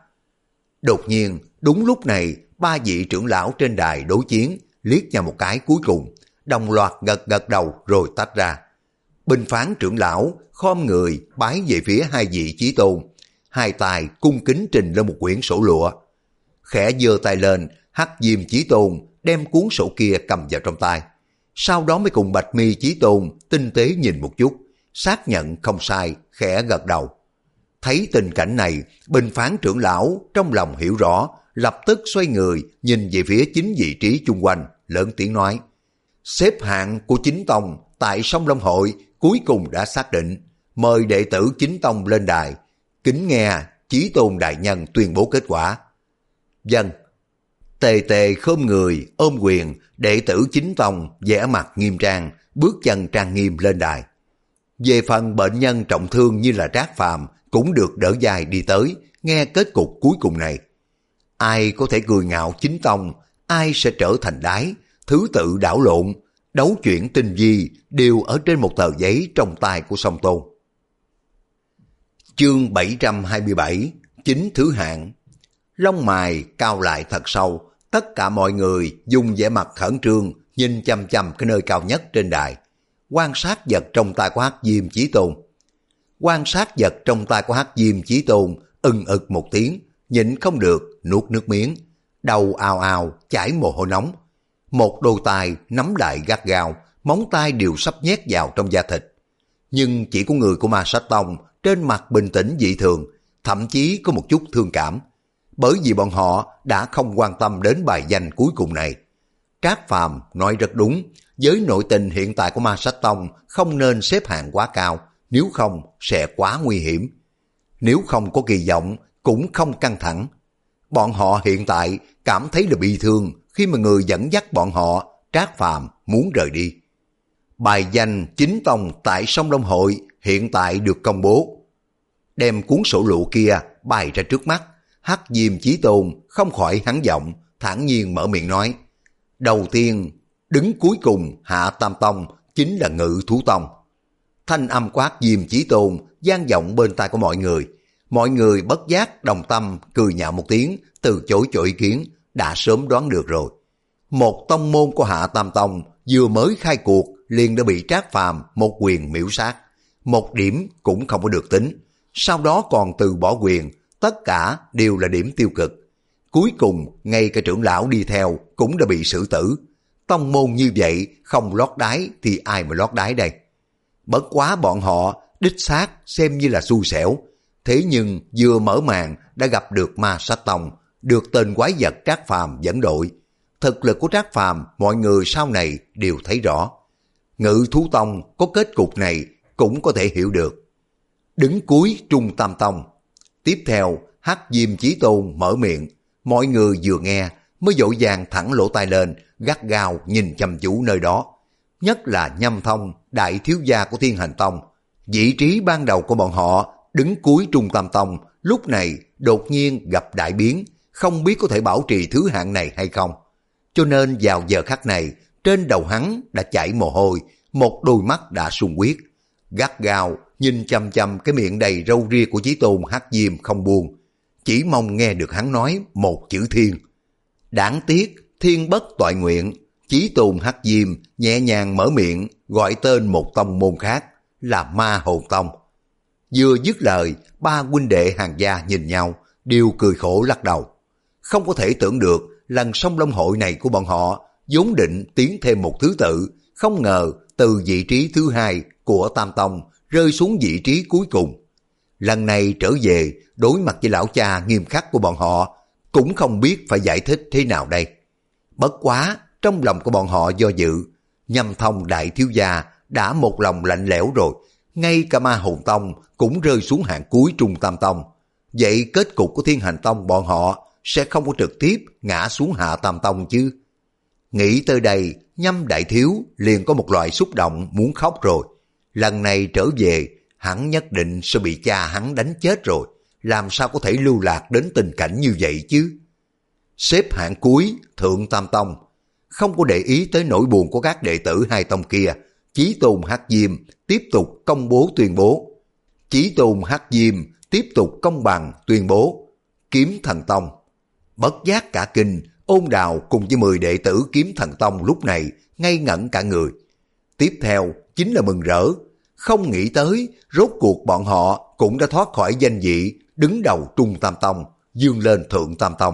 Speaker 1: Đột nhiên, đúng lúc này, ba vị trưởng lão trên đài đối chiến liếc nhau một cái cuối cùng, đồng loạt gật gật đầu rồi tách ra. Bình phán trưởng lão khom người bái về phía hai vị chí tôn, hai tay cung kính trình lên một quyển sổ lụa. Khẽ giơ tay lên, Hắc Diêm Chí Tôn đem cuốn sổ kia cầm vào trong tay. Sau đó mới cùng Bạch Mi Chí Tôn tinh tế nhìn một chút, xác nhận không sai, khẽ gật đầu. Thấy tình cảnh này, bình phán trưởng lão trong lòng hiểu rõ, lập tức xoay người nhìn về phía chính vị trí chung quanh, lớn tiếng nói: xếp hạng của chính tông tại Sông Long Hội cuối cùng đã xác định, mời đệ tử chính tông lên đài, kính nghe Chí Tôn đại nhân tuyên bố kết quả. Dân. Tề Tề khom người ôm quyền, đệ tử chính tông vẻ mặt nghiêm trang, bước chân trang nghiêm lên đài. Về phần bệnh nhân trọng thương như là Trác Phàm cũng được đỡ dài đi tới, nghe kết cục cuối cùng này. Ai có thể cười ngạo chính tông, ai sẽ trở thành đái, thứ tự đảo lộn, đấu chuyển tinh vi đều ở trên một tờ giấy trong tay của Song Tôn. Chương bảy trăm hai mươi bảy, chính thứ hạng. Lông mày cao lại thật sâu, tất cả mọi người dùng vẻ mặt khẩn trương nhìn chăm chăm cái nơi cao nhất trên đài, quan sát vật trong tay của Hắc Diêm Chí Tôn. Quan sát vật trong tay của Hắc Diêm Chí Tôn ưng ực một tiếng, nhịn không được nuốt nước miếng, đầu ào ào chảy mồ hôi nóng. Một đôi tay nắm lại gắt gao, móng tay đều sắp nhét vào trong da thịt. Nhưng chỉ có người của Ma Sách Tông trên mặt bình tĩnh dị thường, thậm chí có một chút thương cảm, bởi vì bọn họ đã không quan tâm đến bài danh cuối cùng này. Trác Phàm nói rất đúng, với nội tình hiện tại của Ma Sách Tông không nên xếp hạng quá cao, nếu không sẽ quá nguy hiểm. Nếu không có kỳ vọng, cũng không căng thẳng. Bọn họ hiện tại cảm thấy là bi thương khi mà người dẫn dắt bọn họ, Trác Phàm, muốn rời đi. Bài danh chính tông tại Sông Long Hội hiện tại được công bố. Đem cuốn sổ lụa kia bày ra trước mắt, Hắc Diêm Chí Tôn không khỏi hắn giọng, thản nhiên mở miệng nói: đầu tiên, đứng cuối cùng hạ tam tông chính là Ngự Thú Tông. Thanh âm của Hắc Diêm Chí Tôn vang vọng bên tai của mọi người. Mọi người bất giác đồng tâm cười nhạo một tiếng, từ chối cho ý kiến, đã sớm đoán được rồi. Một tông môn của Hạ Tam Tông vừa mới khai cuộc liền đã bị Trác Phàm một quyền miễu sát, một điểm cũng không có được tính. Sau đó còn từ bỏ quyền, tất cả đều là điểm tiêu cực. Cuối cùng, ngay cả trưởng lão đi theo cũng đã bị xử tử. Tông môn như vậy không lót đáy thì ai mà lót đáy đây? Bất quá bọn họ đích xác xem như là xui xẻo. Thế nhưng vừa mở màn đã gặp được Ma Sách Tông, được tên quái vật Trác Phàm dẫn đội. Thực lực của Trác Phàm mọi người sau này đều thấy rõ. Ngự Thú Tông có kết cục này cũng có thể hiểu được. Đứng cuối Trung Tam Tông. Tiếp theo Hắc Diêm Chí Tôn mở miệng, mọi người vừa nghe mới vội vàng thẳng lỗ tai lên, gắt gao nhìn chăm chú nơi đó. Nhất là Nhâm Thông, đại thiếu gia của Thiên Hành Tông. Vị trí ban đầu của bọn họ đứng cuối Trung Tam Tông lúc này đột nhiên gặp đại biến, không biết có thể bảo trì thứ hạng này hay không. Cho nên vào giờ khắc này, trên đầu hắn đã chảy mồ hôi, một đôi mắt đã sung huyết, gắt gao nhìn chăm chăm cái miệng đầy râu ria của Chí Tôn Hắc Diêm không buông, chỉ mong nghe được hắn nói một chữ thiên. Đáng tiếc thiên bất toại nguyện, Chí Tôn Hắc Diêm nhẹ nhàng mở miệng gọi tên một tông môn khác là Ma Hồn Tông. Vừa dứt lời, ba huynh đệ hàng gia nhìn nhau, đều cười khổ lắc đầu. không có thể tưởng được lần song long hội này của bọn họ vốn định tiến thêm một thứ tự, không ngờ từ vị trí thứ hai của Tam Tông rơi xuống vị trí cuối cùng. Lần này trở về đối mặt với lão cha nghiêm khắc của bọn họ, cũng không biết phải giải thích thế nào đây. Bất quá trong lòng của bọn họ do dự, Nhâm Thông đại thiếu gia đã một lòng lạnh lẽo rồi, ngay cả Ma Hồn Tông cũng rơi xuống hạng cuối Trung Tam Tông. Vậy kết cục của Thiên Hành Tông bọn họ sẽ không có trực tiếp ngã xuống hạ Tam Tông chứ? Nghĩ tới đây, Nhâm đại thiếu liền có một loại xúc động muốn khóc rồi. Lần này trở về, hắn nhất định sẽ bị cha hắn đánh chết rồi, làm sao có thể lưu lạc đến tình cảnh như vậy chứ? Xếp hạng cuối Thượng Tam Tông, không có để ý tới nỗi buồn của các đệ tử hai tông kia, Chí Tôn Hắc Diêm tiếp tục công bố tuyên bố. Chí Tôn Hắc Diêm tiếp tục công bằng tuyên bố Kiếm Thần Tông. Bất giác cả kinh, Ôn Đào cùng với mười đệ tử Kiếm Thần Tông lúc này ngây ngẩn cả người. Tiếp theo chính là mừng rỡ, không nghĩ tới rốt cuộc bọn họ cũng đã thoát khỏi danh vị đứng đầu Trung Tam Tông, vươn lên Thượng Tam Tông.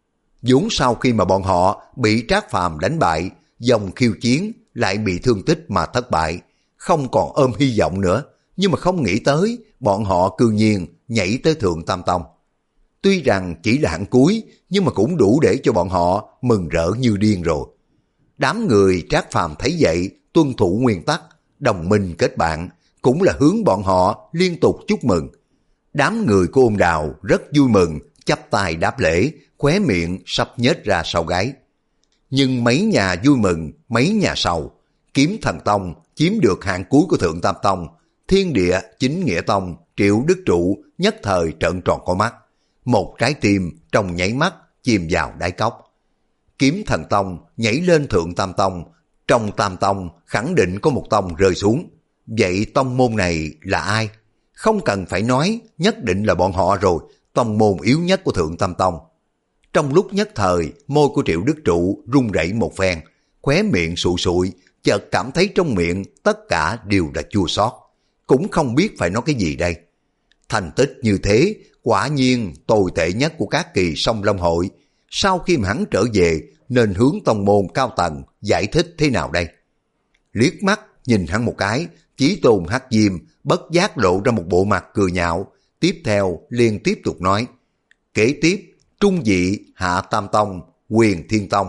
Speaker 1: Vốn sau khi mà bọn họ bị Trác Phàm đánh bại, dòng khiêu chiến lại bị thương tích mà thất bại, không còn ôm hy vọng nữa, nhưng mà không nghĩ tới bọn họ cư nhiên nhảy tới Thượng Tam Tông. Tuy rằng chỉ là hạng cuối, nhưng mà cũng đủ để cho bọn họ mừng rỡ như điên rồi. Đám người Trác Phàm thấy vậy, tuân thủ nguyên tắc, đồng minh kết bạn, cũng là hướng bọn họ liên tục chúc mừng. Đám người của Ôn Đào rất vui mừng, chắp tay đáp lễ, khóe miệng sắp nhếch ra sau gáy. Nhưng mấy nhà vui mừng, mấy nhà sầu. Kiếm Thần Tông chiếm được hạng cuối của Thượng Tam Tông, Thiên Địa Chính Nghĩa Tông, Triệu Đức Trụ nhất thời trợn tròn con mắt. Một trái tim trong nháy mắt chìm vào đáy cốc. Kiếm Thần Tông nhảy lên Thượng Tam Tông, trong Tam Tông khẳng định có một tông rơi xuống. Vậy tông môn này là ai? Không cần phải nói, nhất định là bọn họ rồi, tông môn yếu nhất của Thượng Tam Tông. Trong lúc nhất thời, môi của Triệu Đức Trụ run rẩy một phen, khóe miệng sụi sụi, chợt cảm thấy trong miệng tất cả đều là chua xót, cũng không biết phải nói cái gì đây. Thành tích như thế, quả nhiên tồi tệ nhất của các kỳ song long hội. Sau khi mà hắn trở về, nên hướng tông môn cao tầng giải thích thế nào đây? Liếc mắt nhìn hắn một cái, Chí Tôn Hắc Diêm bất giác lộ ra một bộ mặt cười nhạo, tiếp theo liền tiếp tục nói: kế tiếp trung vị hạ Tam Tông, Quyền Thiên Tông.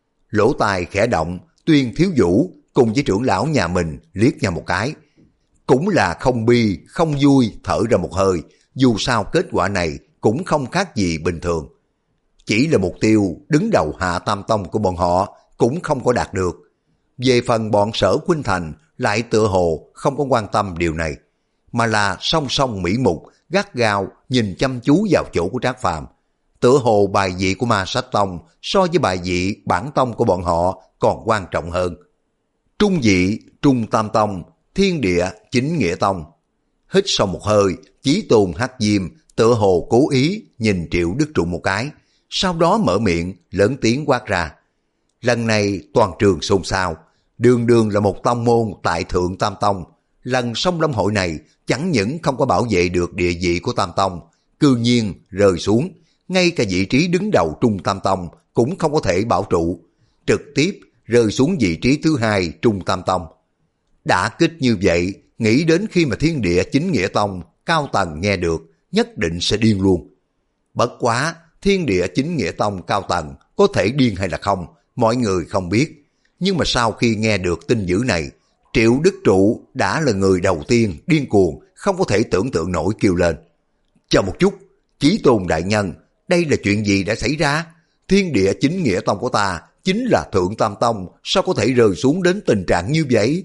Speaker 1: Lỗ tai khẽ động, Tuyên Thiếu Vũ cùng với trưởng lão nhà mình liếc nhau một cái, cũng là không bi không vui thở ra một hơi. Dù sao kết quả này cũng không khác gì bình thường, chỉ là mục tiêu đứng đầu hạ Tam Tông của bọn họ cũng không có đạt được. Về phần bọn Sở Khuynh Thành lại tựa hồ không có quan tâm điều này, mà là song song mỹ mục gắt gao nhìn chăm chú vào chỗ của Trác Phàm. Tựa hồ bài vị của Ma Sách Tông so với bài vị bản tông của bọn họ còn quan trọng hơn. Trung vị Trung Tam Tông, Thiên Địa Chính Nghĩa Tông. Hít sau một hơi, Chí Tôn Hắc Diêm tựa hồ cố ý nhìn Triệu Đức Trụ một cái, sau đó mở miệng lớn tiếng quát ra. Lần này toàn trường xôn xao, đường đường là một tông môn tại Thượng Tam Tông, lần song long hội này chẳng những không có bảo vệ được địa vị của Tam Tông, cư nhiên rơi xuống, ngay cả vị trí đứng đầu Trung Tam Tông cũng không có thể bảo trụ, trực tiếp rơi xuống vị trí thứ hai Trung Tam Tông. Đã kích như vậy, nghĩ đến khi mà Thiên Địa Chính Nghĩa Tông cao tầng nghe được, nhất định sẽ điên luôn. Bất quá, Thiên Địa Chính Nghĩa Tông cao tầng có thể điên hay là không, mọi người không biết. Nhưng mà sau khi nghe được tin dữ này, Triệu Đức Trụ đã là người đầu tiên điên cuồng, không có thể tưởng tượng nổi kêu lên. Chờ một chút, Chí Tôn đại nhân, đây là chuyện gì đã xảy ra? Thiên Địa Chính Nghĩa Tông của ta chính là Thượng Tam Tông, sao có thể rơi xuống đến tình trạng như vậy?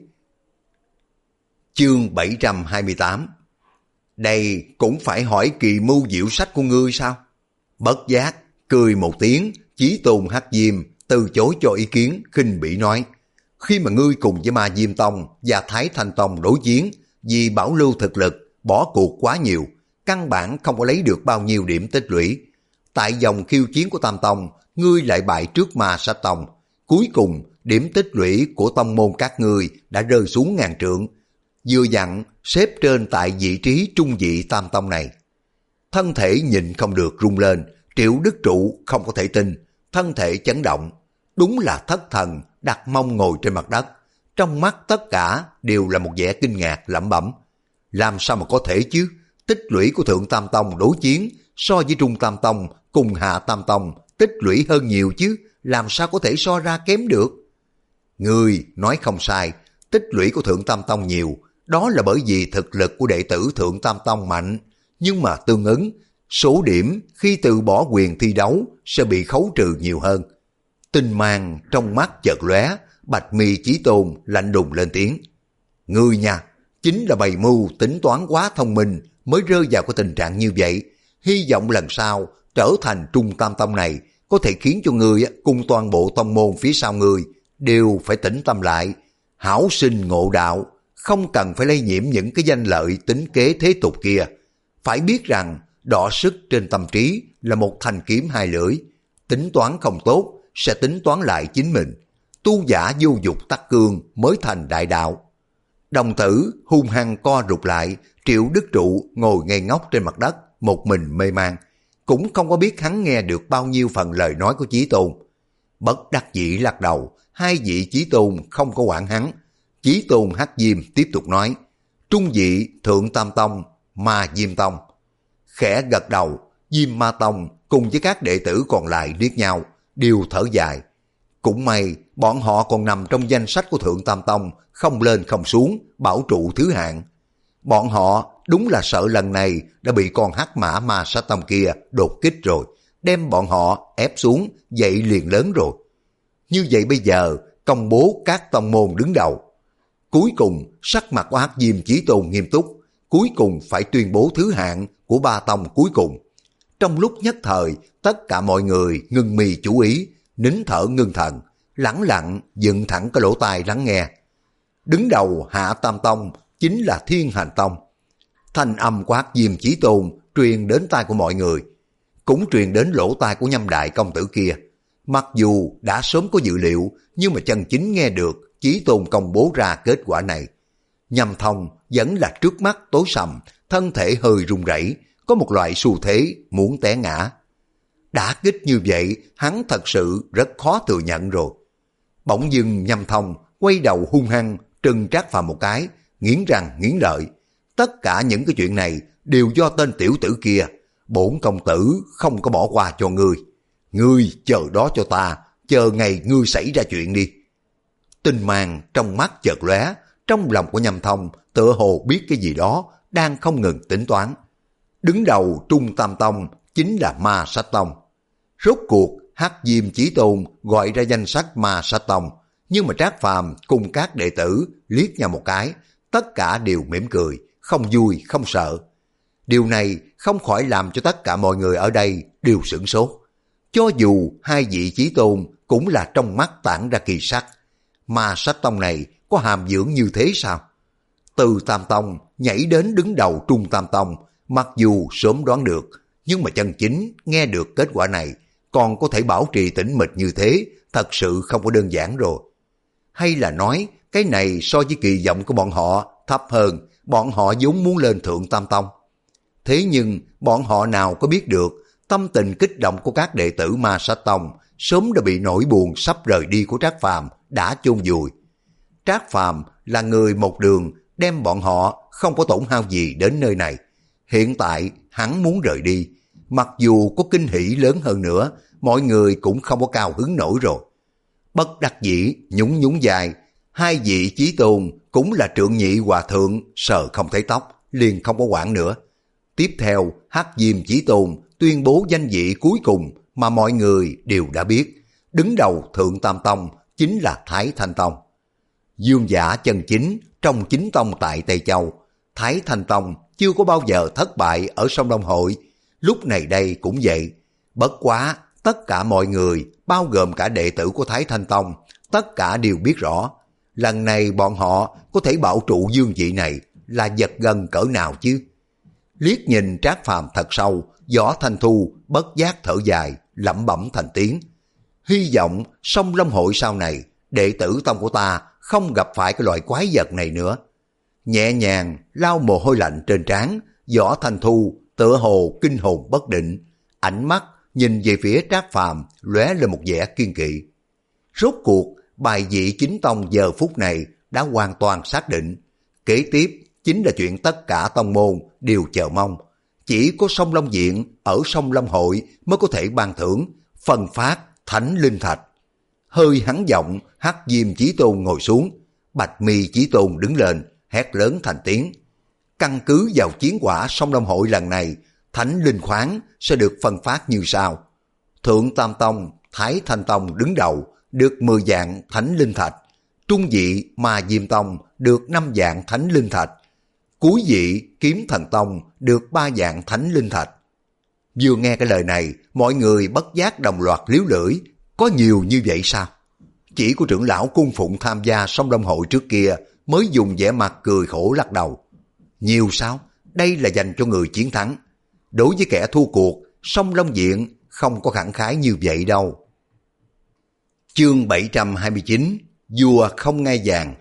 Speaker 1: Chương bảy trăm hai mươi tám. Đây cũng phải hỏi kỳ mưu diệu sách của ngươi sao? Bất giác, cười một tiếng, Chí Tôn Hắc Diêm từ chối cho ý kiến, khinh bỉ nói: khi mà ngươi cùng với Ma Diêm Tông và Thái Thanh Tông đối chiến, vì bảo lưu thực lực, bỏ cuộc quá nhiều, căn bản không có lấy được bao nhiêu điểm tích lũy. Tại dòng khiêu chiến của Tam Tông, ngươi lại bại trước Ma Sát Tông. Cuối cùng, điểm tích lũy của tông môn các ngươi đã rơi xuống ngàn trượng, vừa dặn xếp trên tại vị trí trung vị Tam Tông này. Thân thể nhịn không được rung lên, Triệu Đức Trụ không có thể tin, thân thể chấn động. Đúng là thất thần đặt mông ngồi trên mặt đất. Trong mắt tất cả đều là một vẻ kinh ngạc lẩm bẩm. Làm sao mà có thể chứ? Tích lũy của Thượng Tam Tông đối chiến so với Trung Tam Tông cùng Hạ Tam Tông tích lũy hơn nhiều chứ, làm sao có thể so ra kém được? Người nói không sai, tích lũy của Thượng Tam Tông nhiều, đó là bởi vì thực lực của đệ tử Thượng Tam Tông mạnh, nhưng mà tương ứng, số điểm khi từ bỏ quyền thi đấu sẽ bị khấu trừ nhiều hơn. Tinh mang trong mắt chợt lóe, Bạch Mi Chí Tôn lạnh lùng lên tiếng. Ngươi nha, chính là bày mưu tính toán quá thông minh mới rơi vào cái tình trạng như vậy. Hy vọng lần sau trở thành Trung Tam Tông này có thể khiến cho ngươi cùng toàn bộ tông môn phía sau ngươi đều phải tĩnh tâm lại, hảo sinh ngộ đạo, không cần phải lây nhiễm những cái danh lợi tính kế thế tục kia. Phải biết rằng đọ sức trên tâm trí là một thanh kiếm hai lưỡi, tính toán không tốt sẽ tính toán lại chính mình. Tu giả vô dục tắc cương mới thành đại đạo. Đồng tử hung hăng co rụt lại, Triệu Đức Trụ ngồi ngây ngốc trên mặt đất, một mình mê man, cũng không có biết hắn nghe được bao nhiêu phần lời nói của Chí Tôn. Bất đắc dĩ lắc đầu, hai vị Chí Tôn không có quản hắn. Chí Tôn Hắc Diêm tiếp tục nói, trung vị Thượng Tam Tông, Ma Diêm Tông. Khẽ gật đầu, Diêm Ma Tông cùng với các đệ tử còn lại liếc nhau, đều thở dài. Cũng may bọn họ còn nằm trong danh sách của Thượng Tam Tông, không lên không xuống, bảo trụ thứ hạng. Bọn họ đúng là sợ lần này đã bị con hắc mã Ma Sát Tông kia đột kích rồi, đem bọn họ ép xuống, vậy liền lớn rồi. Như vậy bây giờ công bố các tông môn đứng đầu. Cuối cùng sắc mặt của Hắc Diêm Chí Tôn nghiêm túc, cuối cùng phải tuyên bố thứ hạng của ba tông cuối cùng. Trong lúc nhất thời, tất cả mọi người ngưng mi chú ý, nín thở ngưng thần, lẳng lặng dựng thẳng cái lỗ tai lắng nghe. Đứng đầu Hạ Tam Tông chính là Thiên Hành Tông. Thanh âm của Hắc Diêm Chí Tôn truyền đến tai của mọi người, cũng truyền đến lỗ tai của Nhâm Đại công tử kia. Mặc dù đã sớm có dự liệu, nhưng mà chân chính nghe được Chí Tôn công bố ra kết quả này. Nhâm Thông vẫn là trước mắt tối sầm, thân thể hơi run rẩy, có một loại xu thế muốn té ngã. Đã kích như vậy, hắn thật sự rất khó thừa nhận rồi. Bỗng dưng Nhâm Thông quay đầu hung hăng trừng Trác Phàm một cái, nghiến răng nghiến lợi. Tất cả những cái chuyện này đều do tên tiểu tử kia, bổn công tử không có bỏ qua cho ngươi. Ngươi chờ đó cho ta, chờ ngày ngươi xảy ra chuyện đi. Tinh mang trong mắt chợt lóe, trong lòng của Nhâm Thông tựa hồ biết cái gì đó đang không ngừng tính toán. Đứng đầu Trung Tam Tông chính là Ma Sát Tông. Rốt cuộc Hắc Diêm Chí Tôn gọi ra danh sách Ma Sát Tông, nhưng mà Trác Phàm cùng các đệ tử liếc nhau một cái, tất cả đều mỉm cười, không vui không sợ. Điều này không khỏi làm cho tất cả mọi người ở đây đều sửng sốt. Cho dù hai vị Chí Tôn cũng là trong mắt tản ra kỳ sắc, Ma Sát Tông này có hàm dưỡng như thế sao? Từ Tam Tông nhảy đến đứng đầu Trung Tam Tông, mặc dù sớm đoán được, nhưng mà chân chính nghe được kết quả này, còn có thể bảo trì tĩnh mịch như thế, thật sự không có đơn giản rồi. Hay là nói, cái này so với kỳ vọng của bọn họ thấp hơn, bọn họ vốn muốn lên Thượng Tam Tông. Thế nhưng, bọn họ nào có biết được, tâm tình kích động của các đệ tử Ma Sát Tông sớm đã bị nỗi buồn sắp rời đi của Trác Phàm đã chôn vùi. Trác Phàm là người một đường đem bọn họ không có tổn hao gì đến nơi này. Hiện tại hắn muốn rời đi, mặc dù có kinh hỉ lớn hơn nữa, mọi người cũng không có cao hứng nổi rồi. Bất đắc dĩ nhún nhún dài, hai vị Chí Tôn cũng là trượng nhị hòa thượng sờ không thấy tóc, liền không có quản nữa. Tiếp theo Hắc Diêm Chí Tôn tuyên bố danh vị cuối cùng mà mọi người đều đã biết. Đứng đầu Thượng Tam Tông chính là Thái Thanh Tông. Dương giả chân chính trong chính tông tại Tây Châu, Thái Thanh Tông chưa có bao giờ thất bại ở sông Đông Hội, lúc này đây cũng vậy. Bất quá tất cả mọi người, bao gồm cả đệ tử của Thái Thanh Tông, tất cả đều biết rõ, lần này bọn họ có thể bảo trụ dương vị này là giật gân cỡ nào chứ. Liếc nhìn Trác Phàm thật sâu, Võ Thanh Thu bất giác thở dài, lẩm bẩm thành tiếng. Hy vọng sông Long Hội sau này, đệ tử tông của ta không gặp phải cái loại quái vật này nữa. Nhẹ nhàng lau mồ hôi lạnh trên trán, Võ Thanh Thu tựa hồ kinh hồn bất định, ánh mắt nhìn về phía Trác Phàm lóe lên một vẻ kiên kỵ. Rốt cuộc, bài vị chính tông giờ phút này đã hoàn toàn xác định. Kế tiếp chính là chuyện tất cả tông môn đều chờ mong. Chỉ có Sông Long Viện ở Sông Long Hội mới có thể ban thưởng, phân phát Thánh Linh Thạch. Hơi hắn giọng, Hắc Diêm Chí Tôn ngồi xuống, Bạch Mi Chí Tôn đứng lên, hét lớn thành tiếng. Căn cứ vào chiến quả Sông Long Hội lần này, Thánh Linh khoáng sẽ được phân phát như sau. Thượng Tam Tông, Thái Thanh Tông đứng đầu, được mười vạn Thánh Linh Thạch. Trung vị Ma Diêm Tông được năm vạn Thánh Linh Thạch. Cuối vị Kiếm Thần Tông được ba vạn Thánh Linh Thạch. Vừa nghe cái lời này, mọi người bất giác đồng loạt liếu lưỡi. Có nhiều như vậy sao? Chỉ của trưởng lão cung phụng tham gia Sông Long Hội trước kia mới dùng vẻ mặt cười khổ lắc đầu. Nhiều sao? Đây là dành cho người chiến thắng. Đối với kẻ thua cuộc, Sông Long Viện không có khẳng khái như vậy đâu. Chương bảy trăm hai mươi chín, Vua không ngai vàng.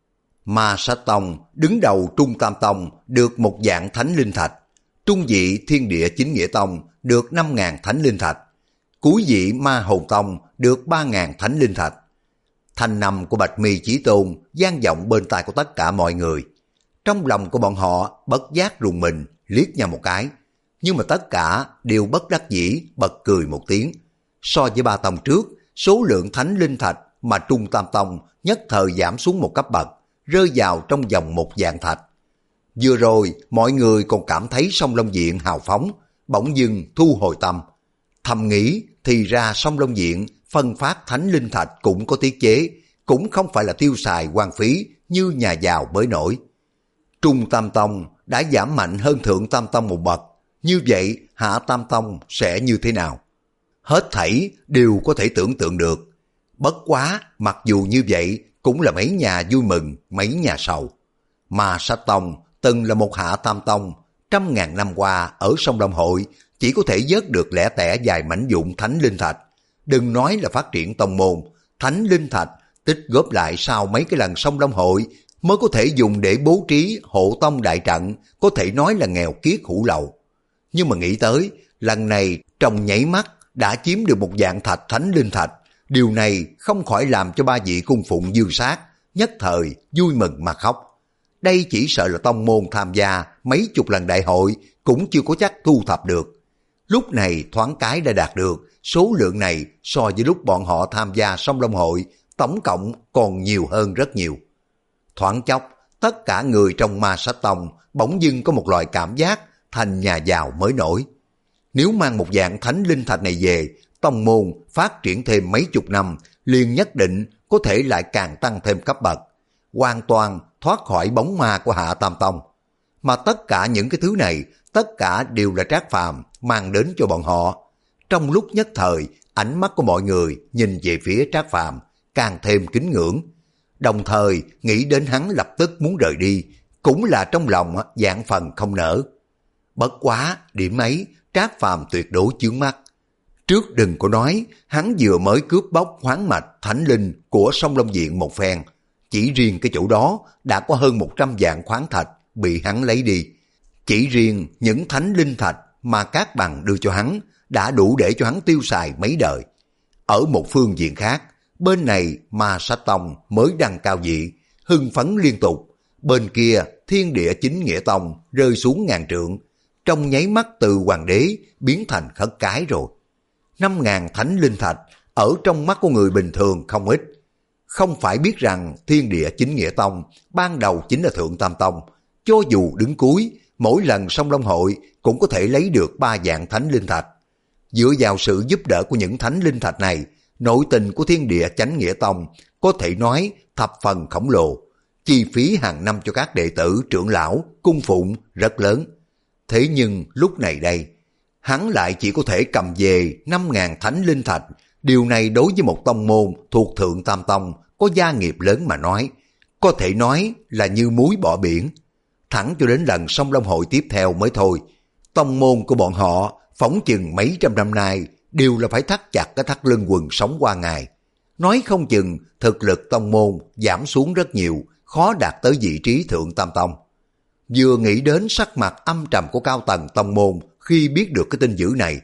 Speaker 1: Ma Sát Tông đứng đầu Trung Tam Tông được một vạn Thánh Linh Thạch. Trung vị Thiên Địa Chính Nghĩa Tông được năm ngàn Thánh Linh Thạch. Cuối vị Ma Hồn Tông được ba ngàn Thánh Linh Thạch. Thanh năm của Bạch Mi Chí Tôn vang vọng bên tai của tất cả mọi người. Trong lòng của bọn họ bất giác rùng mình, liếc nhau một cái. Nhưng mà tất cả đều bất đắc dĩ bật cười một tiếng. So với ba tông trước, số lượng Thánh Linh Thạch mà Trung Tam Tông nhất thời giảm xuống một cấp bậc, rơi vào trong vòng một vạn thạch. Vừa rồi mọi người còn cảm thấy Sông Long Viện hào phóng, bỗng dưng thu hồi tâm. Thầm nghĩ thì ra Sông Long Viện phân phát Thánh Linh Thạch cũng có tiết chế, cũng không phải là tiêu xài hoang phí như nhà giàu mới nổi. Trung Tam Tông đã giảm mạnh hơn Thượng Tam Tông một bậc, như vậy Hạ Tam Tông sẽ như thế nào? Hết thảy đều có thể tưởng tượng được. Bất quá, mặc dù như vậy, cũng là mấy nhà vui mừng, mấy nhà sầu. Ma Sát Tông từng là một Hạ Tam Tông, trăm ngàn năm qua ở Sông Long Hội chỉ có thể vớt được lẻ tẻ vài mảnh vụn Thánh Linh Thạch. Đừng nói là phát triển tông môn, Thánh Linh Thạch tích góp lại sau mấy cái lần Sông Long Hội mới có thể dùng để bố trí hộ tông đại trận, có thể nói là nghèo kiết hủ lậu. Nhưng mà nghĩ tới, lần này trong nhảy mắt đã chiếm được một vạn thạch Thánh Linh Thạch, điều này không khỏi làm cho ba vị cung phụng dương sát nhất thời vui mừng mà khóc. Đây chỉ sợ là tông môn tham gia mấy chục lần đại hội cũng chưa có chắc thu thập được. Lúc này thoáng cái đã đạt được, số lượng này so với lúc bọn họ tham gia Sông Long Hội tổng cộng còn nhiều hơn rất nhiều. Thoáng chốc, tất cả người trong Ma Sát Tông bỗng dưng có một loại cảm giác thành nhà giàu mới nổi. Nếu mang một dạng Thánh Linh Thạch này về, tông môn phát triển thêm mấy chục năm, liền nhất định có thể lại càng tăng thêm cấp bậc, hoàn toàn thoát khỏi bóng ma của Hạ Tam Tông. Mà tất cả những cái thứ này, tất cả đều là Trác Phàm mang đến cho bọn họ. Trong lúc nhất thời, ánh mắt của mọi người nhìn về phía Trác Phàm càng thêm kính ngưỡng, đồng thời nghĩ đến hắn lập tức muốn rời đi, cũng là trong lòng vạn phần không nỡ. Bất quá, điểm ấy, Trác Phàm tuyệt đối chướng mắt. Trước đừng có nói, hắn vừa mới cướp bóc khoáng mạch Thánh Linh của Sông Long Viện một phen. Chỉ riêng cái chỗ đó đã có hơn một trăm vạn khoáng thạch bị hắn lấy đi. Chỉ riêng những Thánh Linh Thạch mà Cát Bằng đưa cho hắn đã đủ để cho hắn tiêu xài mấy đời. Ở một phương diện khác, bên này Ma Sát Tông mới đăng cao vị, hưng phấn liên tục. Bên kia Thiên Địa Chính Nghĩa Tông rơi xuống ngàn trượng, trong nháy mắt từ hoàng đế biến thành khất cái rồi. Năm ngàn Thánh Linh Thạch ở trong mắt của người bình thường không ít. Không phải biết rằng Thiên Địa Chính Nghĩa Tông ban đầu chính là Thượng Tam Tông, cho dù đứng cuối, mỗi lần Sông Long Hội cũng có thể lấy được ba vạn Thánh Linh Thạch. Dựa vào sự giúp đỡ của những Thánh Linh Thạch này, nội tình của Thiên Địa Chánh Nghĩa Tông có thể nói thập phần khổng lồ. Chi phí hàng năm cho các đệ tử, trưởng lão, cung phụng rất lớn. Thế nhưng lúc này đây, hắn lại chỉ có thể cầm về năm ngàn Thánh Linh Thạch. Điều này đối với một tông môn thuộc Thượng Tam Tông có gia nghiệp lớn mà nói, có thể nói là như muối bỏ biển. Thẳng cho đến lần Sông Long Hội tiếp theo mới thôi, tông môn của bọn họ phỏng chừng mấy trăm năm nay đều là phải thắt chặt cái thắt lưng quần sống qua ngày. Nói không chừng thực lực tông môn giảm xuống rất nhiều, khó đạt tới vị trí Thượng Tam Tông. Vừa nghĩ đến sắc mặt âm trầm của cao tầng tông môn khi biết được cái tin dữ này,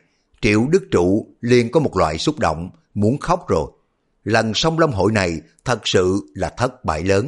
Speaker 1: Triệu Đức Trụ liền có một loại xúc động, muốn khóc rồi. Lần song long hội này thật sự là thất bại lớn.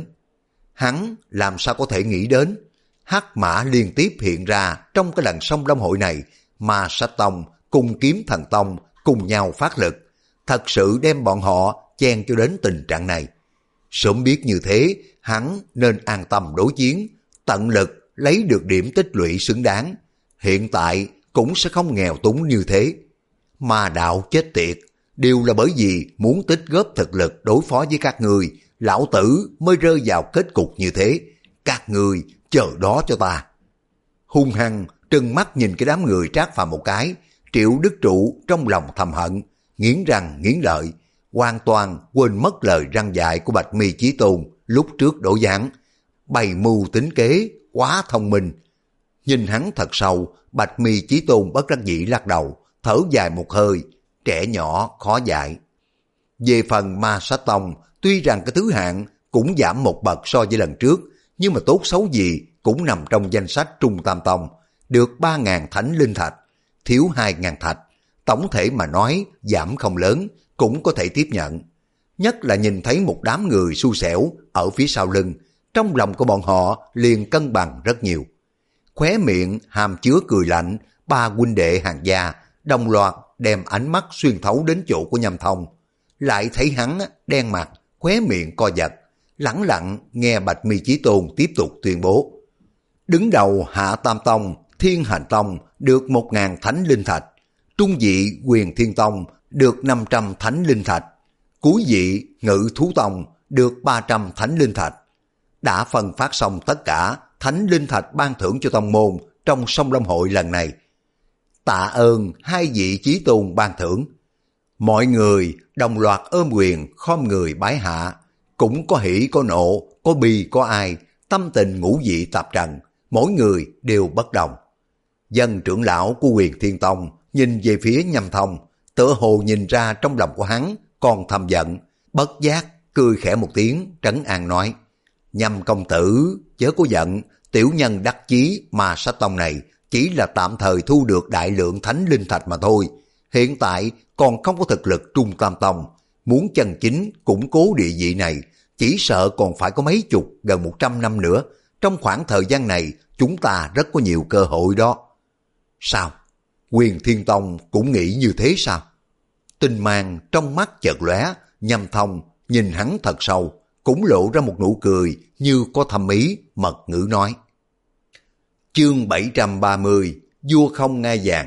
Speaker 1: Hắn làm sao có thể nghĩ đến, hắc mã liên tiếp hiện ra trong cái lần song long hội này, mà Sách Tông cùng Kiếm Thần Tông cùng nhau phát lực, thật sự đem bọn họ chen cho đến tình trạng này. Sớm biết như thế, hắn nên an tâm đối chiến, tận lực lấy được điểm tích lũy xứng đáng. Hiện tại cũng sẽ không nghèo túng như thế. Mà đạo chết tiệt, đều là bởi vì muốn tích góp thực lực đối phó với các người, lão tử mới rơi vào kết cục như thế. Các người chờ đó cho ta. Hung hăng trừng mắt nhìn cái đám người Trác Phàm một cái, Triệu Đức Trụ trong lòng thầm hận, nghiến răng nghiến lợi, hoàn toàn quên mất lời răn dạy của Bạch Mi Chí Tôn lúc trước đổ giảng, bày mưu tính kế, quá thông minh. Nhìn hắn thật sâu, Bạch Mi Chí Tôn bất đắc dĩ lắc đầu, thở dài một hơi, trẻ nhỏ khó dạy. Về phần Ma Sát Tông, tuy rằng cái thứ hạng cũng giảm một bậc so với lần trước, nhưng mà tốt xấu gì cũng nằm trong danh sách Trung Tam Tông, được ba ngàn thánh linh thạch, thiếu hai ngàn thạch. Tổng thể mà nói giảm không lớn, cũng có thể tiếp nhận. Nhất là nhìn thấy một đám người xui xẻo ở phía sau lưng, trong lòng của bọn họ liền cân bằng rất nhiều. Khóe miệng hàm chứa cười lạnh, ba huynh đệ hàng gia đồng loạt đem ánh mắt xuyên thấu đến chỗ của Nhâm Thông. Lại thấy hắn đen mặt, khóe miệng co giật, lẳng lặng nghe Bạch Mi Chí Tôn tiếp tục tuyên bố. Đứng đầu Hạ Tam Tông, Thiên Hành Tông được một ngàn thánh linh thạch, trung vị Quyền Thiên Tông được năm trăm thánh linh thạch, cuối vị Ngự Thú Tông được ba trăm thánh linh thạch. Đã phân phát xong tất cả thánh linh thạch ban thưởng cho tông môn trong song long hội lần này. Tạ ơn hai vị chí tôn ban thưởng. Mọi người đồng loạt ôm quyền khom người bái hạ, cũng có hỉ có nộ, có bi có ai, tâm tình ngũ vị tạp trần, mỗi người đều bất đồng. Dân trưởng lão của Quyền Thiên Tông nhìn về phía Nhâm Thông, tựa hồ nhìn ra trong lòng của hắn còn thầm giận, bất giác cười khẽ một tiếng trấn an nói: Nhâm công tử chớ có giận, tiểu nhân đắc chí Ma Sát Tông này chỉ là tạm thời thu được đại lượng thánh linh thạch mà thôi, hiện tại còn không có thực lực Trung Tam Tông, muốn chân chính củng cố địa vị này chỉ sợ còn phải có mấy chục gần một trăm năm nữa. Trong khoảng thời gian này chúng ta rất có nhiều cơ hội đó. Sao? Quyền Thiên Tông cũng nghĩ như thế sao? Tinh mang trong mắt chợt lóe, Nhâm Thông nhìn hắn thật sâu, cũng lộ ra một nụ cười như có thâm ý, mật ngữ nói. Chương bảy trăm ba mươi, vua không ngai vàng.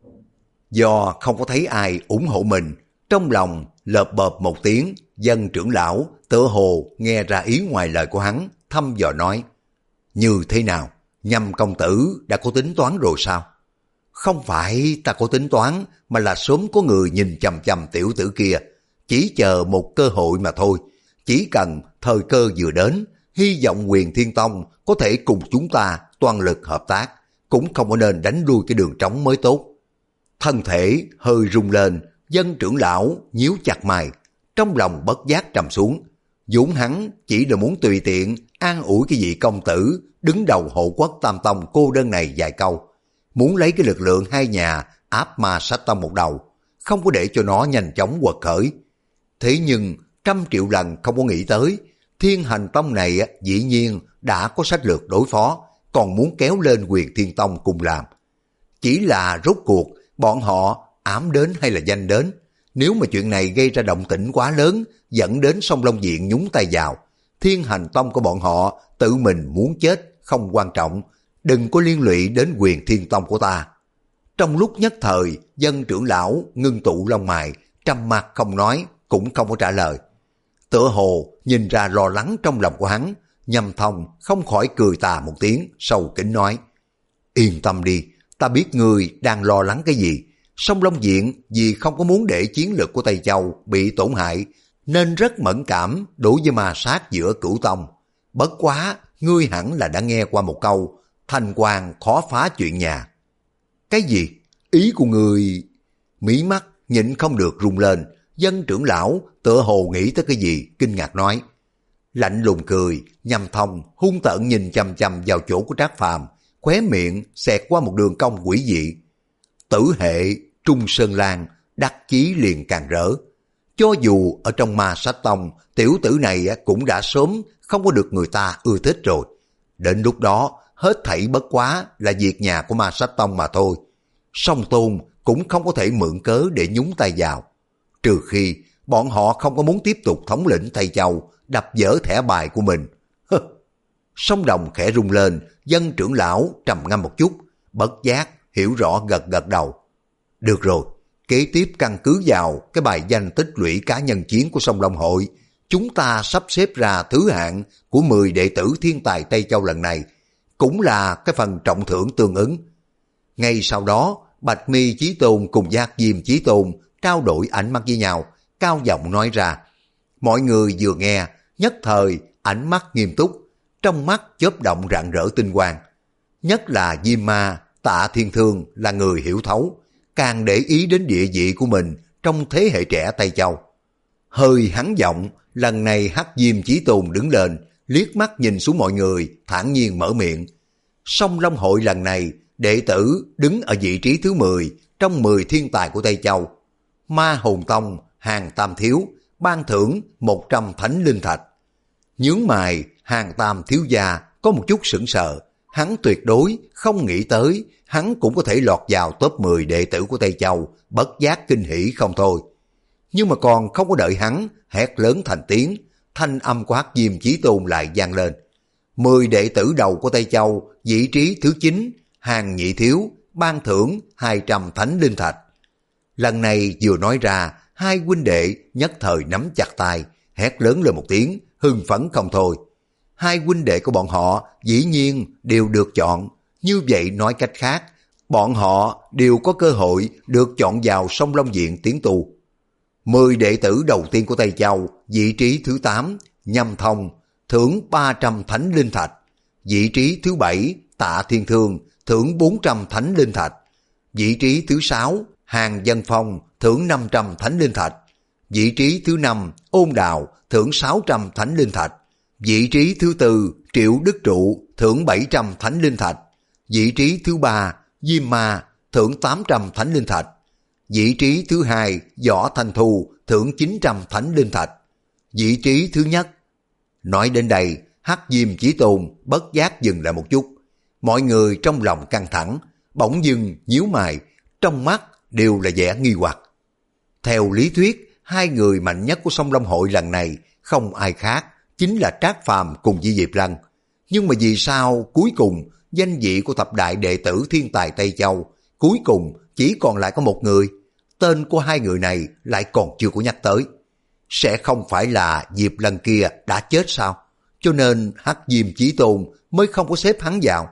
Speaker 1: Do không có thấy ai ủng hộ mình, trong lòng lợp bợp một tiếng, Dân trưởng lão tựa hồ nghe ra ý ngoài lời của hắn, thăm dò nói: Như thế nào? Nhâm công tử đã có tính toán rồi sao? Không phải ta có tính toán, mà là sớm có người nhìn chằm chằm tiểu tử kia, chỉ chờ một cơ hội mà thôi. Chỉ cần thời cơ vừa đến, hy vọng Quyền Thiên Tông có thể cùng chúng ta toàn lực hợp tác, cũng không có nên đánh lui cái đường trống mới tốt. Thân thể hơi rung lên, Dân trưởng lão nhíu chặt mày, trong lòng bất giác trầm xuống. Vốn hắn chỉ là muốn tùy tiện an ủi cái vị công tử đứng đầu hộ quốc Tam Tông cô đơn này vài câu, muốn lấy cái lực lượng hai nhà áp Ma Sát Tông một đầu, không có để cho nó nhanh chóng quật khởi. Thế nhưng trăm triệu lần không có nghĩ tới, Thiên Hành Tông này dĩ nhiên đã có sách lược đối phó, còn muốn kéo lên Quyền Thiên Tông cùng làm. Chỉ là rốt cuộc bọn họ ám đến hay là danh đến, nếu mà chuyện này gây ra động tĩnh quá lớn, dẫn đến Song Long Viện nhúng tay vào, Thiên Hành Tông của bọn họ tự mình muốn chết không quan trọng, đừng có liên lụy đến Quyền Thiên Tông của ta. Trong lúc nhất thời, Dân trưởng lão ngưng tụ lông mày, trầm mặc không nói, cũng không có trả lời. Tựa hồ nhìn ra lo lắng trong lòng của hắn, Nhâm Thông không khỏi cười tà một tiếng, sâu kín nói: Yên tâm đi, ta biết ngươi đang lo lắng cái gì. Song Long Viện vì không có muốn để chiến lược của Tây Châu bị tổn hại, nên rất mẫn cảm đối với ma sát giữa cửu tông. Bất quá, ngươi hẳn là đã nghe qua một câu, thành quan khó phá chuyện nhà. Cái gì? Ý của ngươi? Mí mắt nhịn không được rung lên, Dân trưởng lão tựa hồ nghĩ tới cái gì, kinh ngạc nói. Lạnh lùng cười, Nhâm Thông hung tợn nhìn chằm chằm vào chỗ của Trác Phàm, khóe miệng xẹt qua một đường cong quỷ dị. Tử hệ Trung Sơn Lan đắc chí liền càng rỡ. Cho dù ở trong Ma Sách Tông, tiểu tử này cũng đã sớm không có được người ta ưa thích rồi. Đến lúc đó, hết thảy bất quá là việc nhà của Ma Sách Tông mà thôi. Song Tôn cũng không có thể mượn cớ để nhúng tay vào. Trừ khi bọn họ không có muốn tiếp tục thống lĩnh Tây Châu, đập vỡ thẻ bài của mình. Sông Đồng khẽ rung lên, dân trưởng lão trầm ngâm một chút, bất giác hiểu rõ gật gật đầu. Được rồi, kế tiếp căn cứ vào cái bài danh tích lũy cá nhân chiến của Sông Long Hội, chúng ta sắp xếp ra thứ hạng của mười đệ tử thiên tài Tây Châu lần này, cũng là cái phần trọng thưởng tương ứng. Ngay sau đó, Bạch Mi Chí Tôn cùng Giác Diêm Chí Tôn trao đổi ánh mắt với nhau, cao giọng nói ra. Mọi người vừa nghe, nhất thời ánh mắt nghiêm túc, trong mắt chớp động rạng rỡ tinh quang. Nhất là Diêm Ma, Tạ Thiên Thương là người hiểu thấu, càng để ý đến địa vị của mình trong thế hệ trẻ Tây Châu. Hơi hắn giọng, lần này Hắc Diêm Chí Tôn đứng lên, liếc mắt nhìn xuống mọi người, thản nhiên mở miệng. Song Long Hội lần này, đệ tử đứng ở vị trí thứ mười trong mười thiên tài của Tây Châu. Ma Hồn Tông, Hàng Tam Thiếu, ban thưởng một trăm thánh linh thạch. Nhướng mày, Hàng Tam Thiếu gia có một chút sững sờ, hắn tuyệt đối không nghĩ tới hắn cũng có thể lọt vào top mười đệ tử của Tây Châu, bất giác kinh hỉ không thôi. Nhưng mà còn không có đợi hắn hét lớn thành tiếng, thanh âm của Hắc Diêm Chí Tôn lại vang lên. mười đệ tử đầu của Tây Châu, vị trí thứ chín, Hàng Nhị Thiếu, ban thưởng hai trăm thánh linh thạch. Lần này vừa nói ra, hai huynh đệ nhất thời nắm chặt tay, hét lớn lên một tiếng, hưng phấn không thôi. Hai huynh đệ của bọn họ dĩ nhiên đều được chọn, như vậy nói cách khác, bọn họ đều có cơ hội được chọn vào Sông Long Viện tiến tu. Mười đệ tử đầu tiên của Tây Châu, vị trí thứ tám, Nhâm Thông, thưởng ba trăm thánh linh thạch. Vị trí thứ bảy, Tạ Thiên Thương, thưởng bốn trăm thánh linh thạch. Vị trí thứ sáu, Hàng Dân Phong, thưởng năm trăm thánh linh thạch. Vị trí thứ năm, Ôn Đào, thưởng sáu trăm thánh linh thạch. Vị trí thứ tư, Triệu Đức Trụ, thưởng bảy trăm thánh linh thạch. Vị trí thứ ba, Diêm Ma, thưởng tám trăm thánh linh thạch. Vị trí thứ hai, Võ Thanh Thu, thưởng chín trăm thánh linh thạch. Vị trí thứ nhất. Nói đến đây, Hắc Diêm Chí Tôn bất giác dừng lại một chút. Mọi người trong lòng căng thẳng, bỗng dưng nhíu mày, trong mắt đều là vẻ nghi hoặc. Theo lý thuyết, hai người mạnh nhất của Sông Long Hội lần này không ai khác, chính là Trác Phàm cùng với Diệp Lăng. Nhưng mà vì sao cuối cùng danh vị của thập đại đệ tử thiên tài Tây Châu cuối cùng chỉ còn lại có một người? Tên của hai người này lại còn chưa có nhắc tới. Sẽ không phải là Diệp Lăng kia đã chết sao? Cho nên Hắc Diêm Chí Tôn mới không có xếp hắn vào.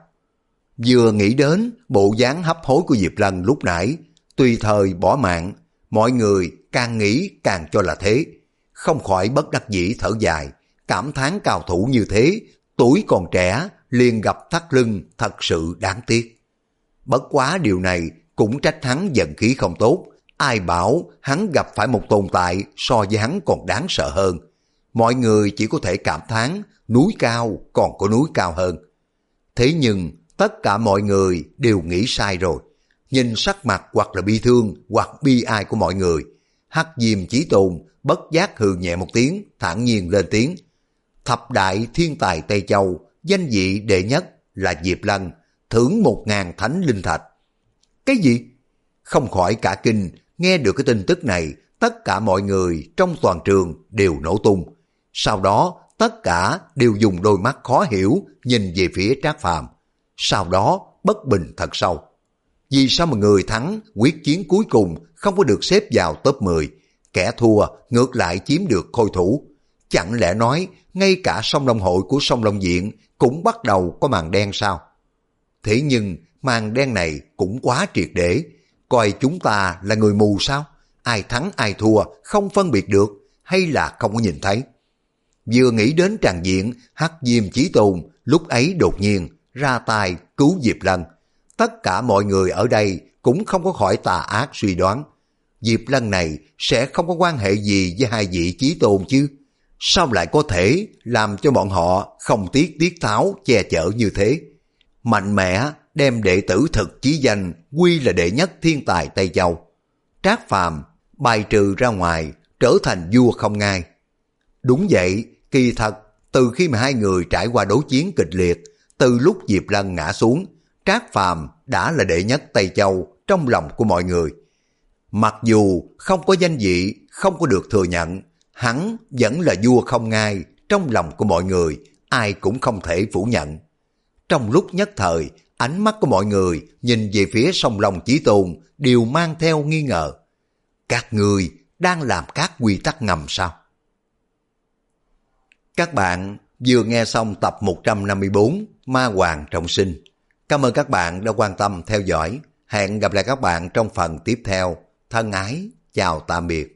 Speaker 1: Vừa nghĩ đến bộ dáng hấp hối của Diệp Lăng lúc nãy, tùy thời bỏ mạng, mọi người càng nghĩ càng cho là thế. Không khỏi bất đắc dĩ thở dài, cảm thán cao thủ như thế, tuổi còn trẻ liền gặp thắt lưng, thật sự đáng tiếc. Bất quá điều này cũng trách hắn vận khí không tốt, ai bảo hắn gặp phải một tồn tại so với hắn còn đáng sợ hơn. Mọi người chỉ có thể cảm thán núi cao còn có núi cao hơn. Thế nhưng tất cả mọi người đều nghĩ sai rồi. Nhìn sắc mặt hoặc là bi thương hoặc bi ai của mọi người, Hắc Diêm Chí Tôn bất giác hừ nhẹ một tiếng, thản nhiên lên tiếng. Thập đại thiên tài Tây Châu, danh vị đệ nhất là Diệp Lăng, thưởng một ngàn thánh linh thạch. Cái gì? Không khỏi cả kinh, nghe được cái tin tức này, tất cả mọi người trong toàn trường đều nổ tung. Sau đó, tất cả đều dùng đôi mắt khó hiểu nhìn về phía Trác Phàm. Sau đó, bất bình thật sâu. Vì sao mà người thắng quyết chiến cuối cùng không có được xếp vào top mười, kẻ thua ngược lại chiếm được khôi thủ? Chẳng lẽ nói ngay cả Sông Long Hội của Sông Long Viện cũng bắt đầu có màn đen sao? Thế nhưng màn đen này cũng quá triệt để, coi chúng ta là người mù sao? Ai thắng ai thua không phân biệt được, hay là không có nhìn thấy? Vừa nghĩ đến tràng diện, Hắc Diêm Chí Tôn lúc ấy đột nhiên ra tay cứu Diệp Lăng. Tất cả mọi người ở đây cũng không có khỏi tà ác suy đoán. Diệp Lăng này sẽ không có quan hệ gì với hai vị Chí Tôn chứ? Sao lại có thể làm cho bọn họ không tiếc tiết tháo che chở như thế? Mạnh mẽ đem đệ tử thực chí danh quy là đệ nhất thiên tài Tây Châu. Trác Phàm bài trừ ra ngoài, trở thành vua không ngai. Đúng vậy, kỳ thật, từ khi mà hai người trải qua đấu chiến kịch liệt, từ lúc Diệp Lân ngã xuống, Trác Phàm đã là đệ nhất Tây Châu trong lòng của mọi người. Mặc dù không có danh vị, không có được thừa nhận, hắn vẫn là vua không ngai trong lòng của mọi người, ai cũng không thể phủ nhận. Trong lúc nhất thời, ánh mắt của mọi người nhìn về phía Song Long Chí Tôn đều mang theo nghi ngờ. Các người đang làm các quy tắc ngầm sao? Các bạn vừa nghe xong tập một trăm năm mươi bốn Ma Hoàng Trọng Sinh. Cảm ơn các bạn đã quan tâm theo dõi. Hẹn gặp lại các bạn trong phần tiếp theo. Thân ái, chào tạm biệt.